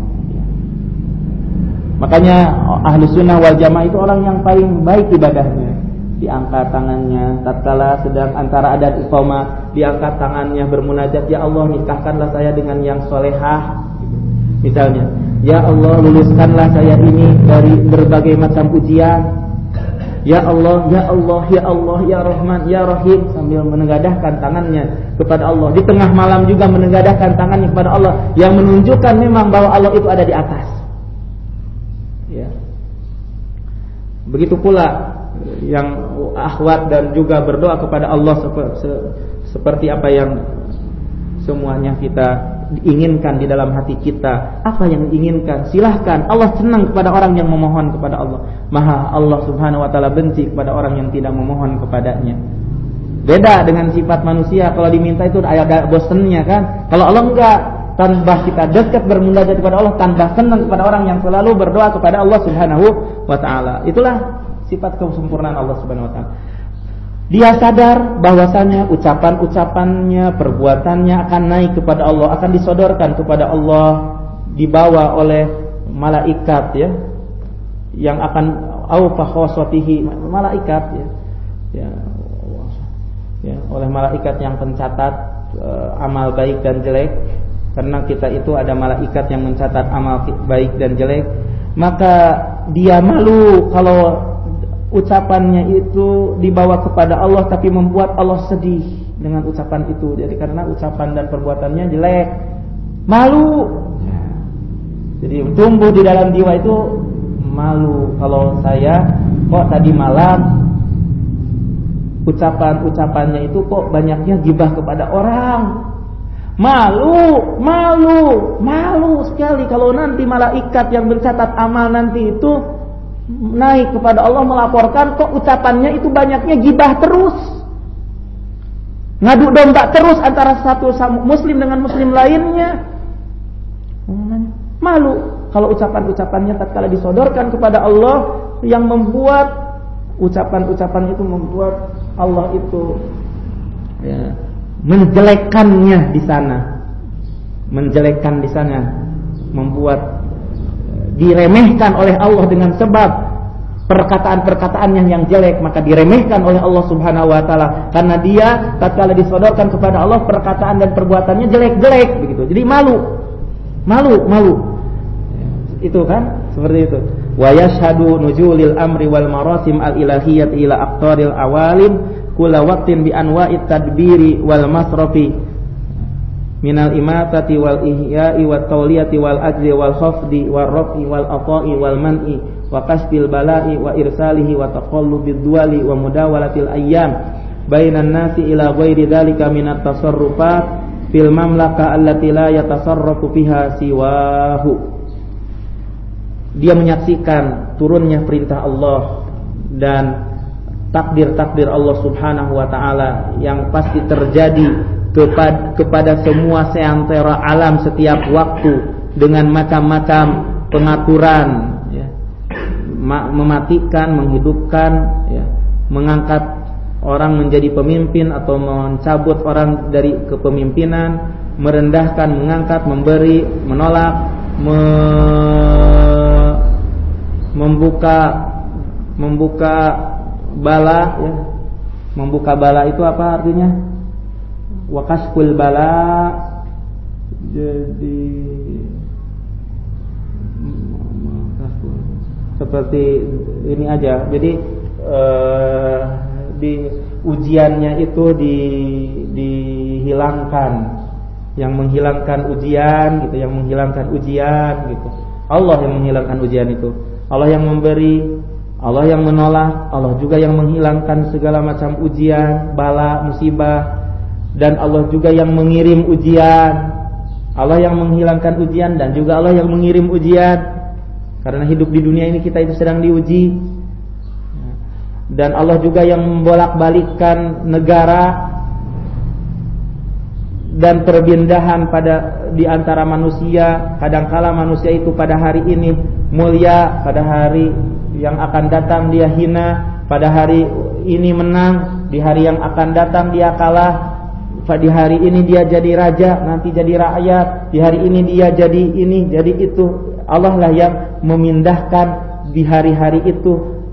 Makanya ahlu sunnah wal jamaah itu orang yang paling baik ibadahnya. Diangkat tangannya tatkala sedang antara adat iqamah, diangkat tangannya bermunajat, ya Allah nikahkanlah saya dengan yang solehah. Misalnya, ya Allah luluskanlah saya ini dari berbagai macam ujian. Ya Allah, ya Allah, ya Allah, ya Rahman, ya Rahim, sambil menengadahkan tangannya kepada Allah. Di tengah malam juga menengadahkan tangannya kepada Allah, yang menunjukkan memang bahwa Allah itu ada di atas. Ya. Begitu pula yang akhwat dan juga berdoa kepada Allah seperti apa yang semuanya kita inginkan di dalam hati kita. Apa yang diinginkan silahkan. Allah senang kepada orang yang memohon kepada Allah. Maha Allah Subhanahu wa taala benci kepada orang yang tidak memohon kepadanya. Beda dengan sifat manusia, kalau diminta itu ada bosennya kan. Kalau Allah enggak, tambah kita dekat bermunajat kepada Allah, tambah senang kepada orang yang selalu berdoa kepada Allah Subhanahu wa taala. Itulah sifat kesempurnaan Allah Subhanahu wa taala. Dia sadar bahwasanya ucapan-ucapannya, perbuatannya akan naik kepada Allah, akan disodorkan kepada Allah, dibawa oleh malaikat ya, yang akan awfa khosatihi, malaikat ya, oleh malaikat yang pencatat amal baik dan jelek. Karena kita itu ada malaikat yang mencatat amal baik dan jelek, maka dia malu kalau ucapannya itu dibawa kepada Allah tapi membuat Allah sedih dengan ucapan itu. Jadi karena ucapan dan perbuatannya jelek, malu. Jadi tumbuh di dalam jiwa itu malu. Kalau saya kok tadi malam ucapannya itu kok banyaknya gibah kepada orang. Malu sekali kalau nanti malaikat yang mencatat amal nanti itu naik kepada Allah melaporkan kok ucapannya itu banyaknya gibah terus. ngadu domba terus antara satu muslim dengan muslim lainnya. Malu kalau ucapan-ucapannya tatkala disodorkan kepada Allah, yang membuat ucapan-ucapan itu membuat Allah itu menjelekkannya di sana, membuat diremehkan oleh Allah dengan sebab perkataan-perkataannya yang jelek, maka diremehkan oleh Allah Subhanahu wa taala karena dia tatkala disodorkan kepada Allah perkataan dan perbuatannya jelek-jelek begitu. Jadi malu. Itu kan seperti itu. Wa yashhadu nuzulil amri wal marasim al ilahiyyah ila aqtaril awalim kula waqtin bi anwa'it tadbiri wal masrafi minal imatati wal ihya'i wat tawliyati wal ajli wal khafdi wal rafi wal ata'i wal man'i wa kasbil bala'i wa irsalihi wa taqallubid duwali wa mudawalatil ayyam bainan nasi ila ghairi dzalika minat tasarrufat fil mamlaka allati la yatasarrafu fiha siwahu. Dia menyaksikan turunnya perintah Allah dan takdir-takdir Allah Subhanahu wa taala yang pasti terjadi kepada semua seantero alam setiap waktu dengan macam-macam pengaturan, ya. Mematikan, menghidupkan, ya. Mengangkat orang menjadi pemimpin atau mencabut orang dari kepemimpinan, merendahkan, mengangkat, memberi, menolak, membuka bala, ya. Membuka bala itu apa artinya? Wa kasful bala, jadi seperti ini aja. Jadi di ujiannya itu dihilangkan, yang menghilangkan ujian gitu, yang menghilangkan ujian gitu. Allah yang menghilangkan ujian itu. Allah yang memberi, Allah yang menolak, Allah juga yang menghilangkan segala macam ujian, bala, musibah, dan Allah juga yang mengirim ujian. Allah yang menghilangkan ujian dan juga Allah yang mengirim ujian. Karena hidup di dunia ini kita itu sedang diuji. Dan Allah juga yang membolak-balikkan negara dan perpindahan di antara manusia. Kadangkala manusia itu pada hari ini mulia, pada hari yang akan datang dia hina, pada hari ini menang, di hari yang akan datang dia kalah. Di hari ini dia jadi raja, nanti jadi rakyat. Di hari ini dia jadi ini, jadi itu. Allah lah yang memindahkan di hari-hari itu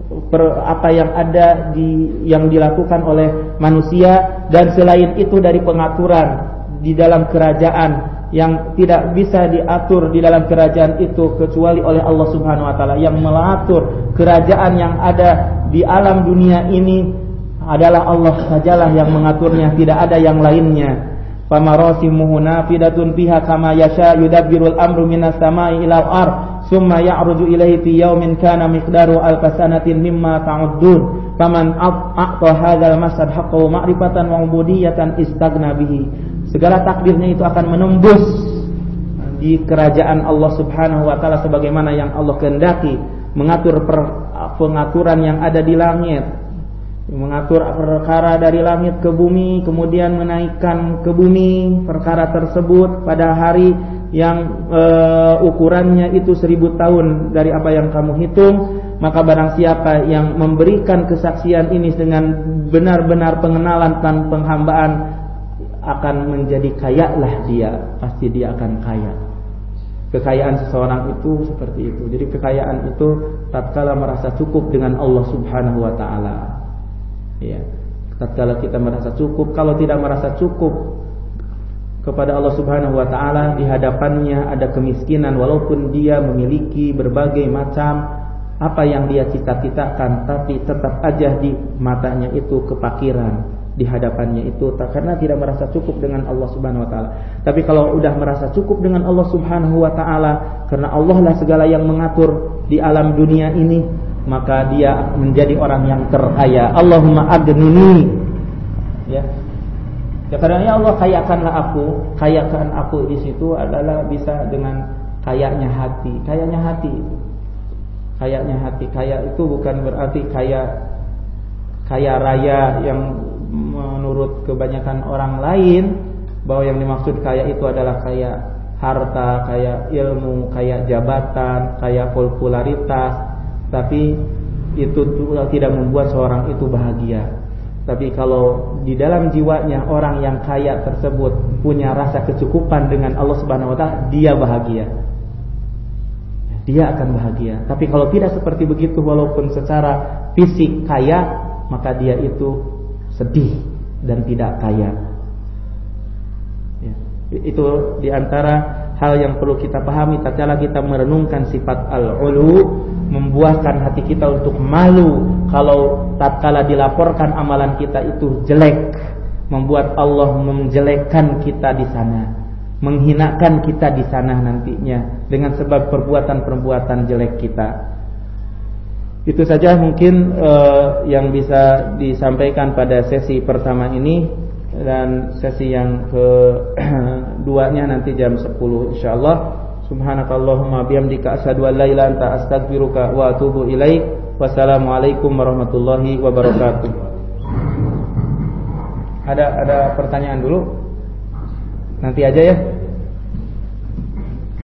apa yang ada yang dilakukan oleh manusia. Dan selain itu dari pengaturan di dalam kerajaan yang tidak bisa diatur di dalam kerajaan itu kecuali oleh Allah Subhanahu wa taala. Yang mengatur kerajaan yang ada di alam dunia ini adalah Allah sajalah yang mengaturnya, tidak ada yang lainnya. Famarasimuhu nafidatun fiha kama yasha yudabbirul amru minas samai ilal ard summa ya'ruju ilaihi fi yaumin kana miqdaru alfasanatin mimma ta'uddun faman a'ta hadzal masad haqqahu ma'rifatan wa ubudiyatan istagna bihi. Segala takdirnya itu akan menembus di kerajaan Allah Subhanahu wa taala sebagaimana yang Allah kehendaki, mengatur pengaturan yang ada di langit, mengatur perkara dari langit ke bumi, kemudian menaikkan ke bumi perkara tersebut pada hari yang ukurannya itu 1000 tahun dari apa yang kamu hitung. Maka barang siapa yang memberikan kesaksian ini dengan benar-benar pengenalan dan penghambaan, akan menjadi kaya lah dia, pasti dia akan kaya. Kekayaan seseorang itu seperti itu. Jadi kekayaan itu tatkala merasa cukup dengan Allah Subhanahu wa taala. Ya. Tatkala kita merasa cukup, kalau tidak merasa cukup kepada Allah Subhanahu wa taala, di hadapannya ada kemiskinan walaupun dia memiliki berbagai macam apa yang dia cita-citakan, tapi tetap aja di matanya itu kepakiran. Di hadapannya itu karena tidak merasa cukup dengan Allah Subhanahu wa taala. Tapi kalau udah merasa cukup dengan Allah Subhanahu wa taala, karena Allah lah segala yang mengatur di alam dunia ini, maka dia menjadi orang yang terkaya. Allahumma aghnini. Ya. Ya karena ya Allah kayakanlah aku. Kayakan aku di situ adalah bisa dengan kayanya hati. Kayanya hati. Kayanya hati. Kaya itu bukan berarti kaya raya yang menurut kebanyakan orang lain bahwa yang dimaksud kaya itu adalah kaya harta, kaya ilmu, kaya jabatan, kaya popularitas, tapi itu tidak membuat seorang itu bahagia. Tapi kalau di dalam jiwanya orang yang kaya tersebut punya rasa kecukupan dengan Allah Subhanahu wa taala, dia bahagia. Dia akan bahagia. Tapi kalau tidak seperti begitu, walaupun secara fisik kaya, maka dia itu sedih dan tidak kaya. Ya. Itu diantara hal yang perlu kita pahami tatkala kita merenungkan sifat al-ulu, membuahkan hati kita untuk malu kalau tatkala dilaporkan amalan kita itu jelek, membuat Allah menjelekkan kita di sana, menghinakan kita di sana nantinya dengan sebab perbuatan-perbuatan jelek kita. Itu saja mungkin yang bisa disampaikan pada sesi pertama ini, dan sesi yang keduanya nanti jam 10 insyaallah. Subhanakallahumma bihamdika asyhadu an la ilaha illa anta astaghfiruka wa atubu ilaik. Wassalamualaikum warahmatullahi wabarakatuh. Ada pertanyaan dulu? Nanti aja ya.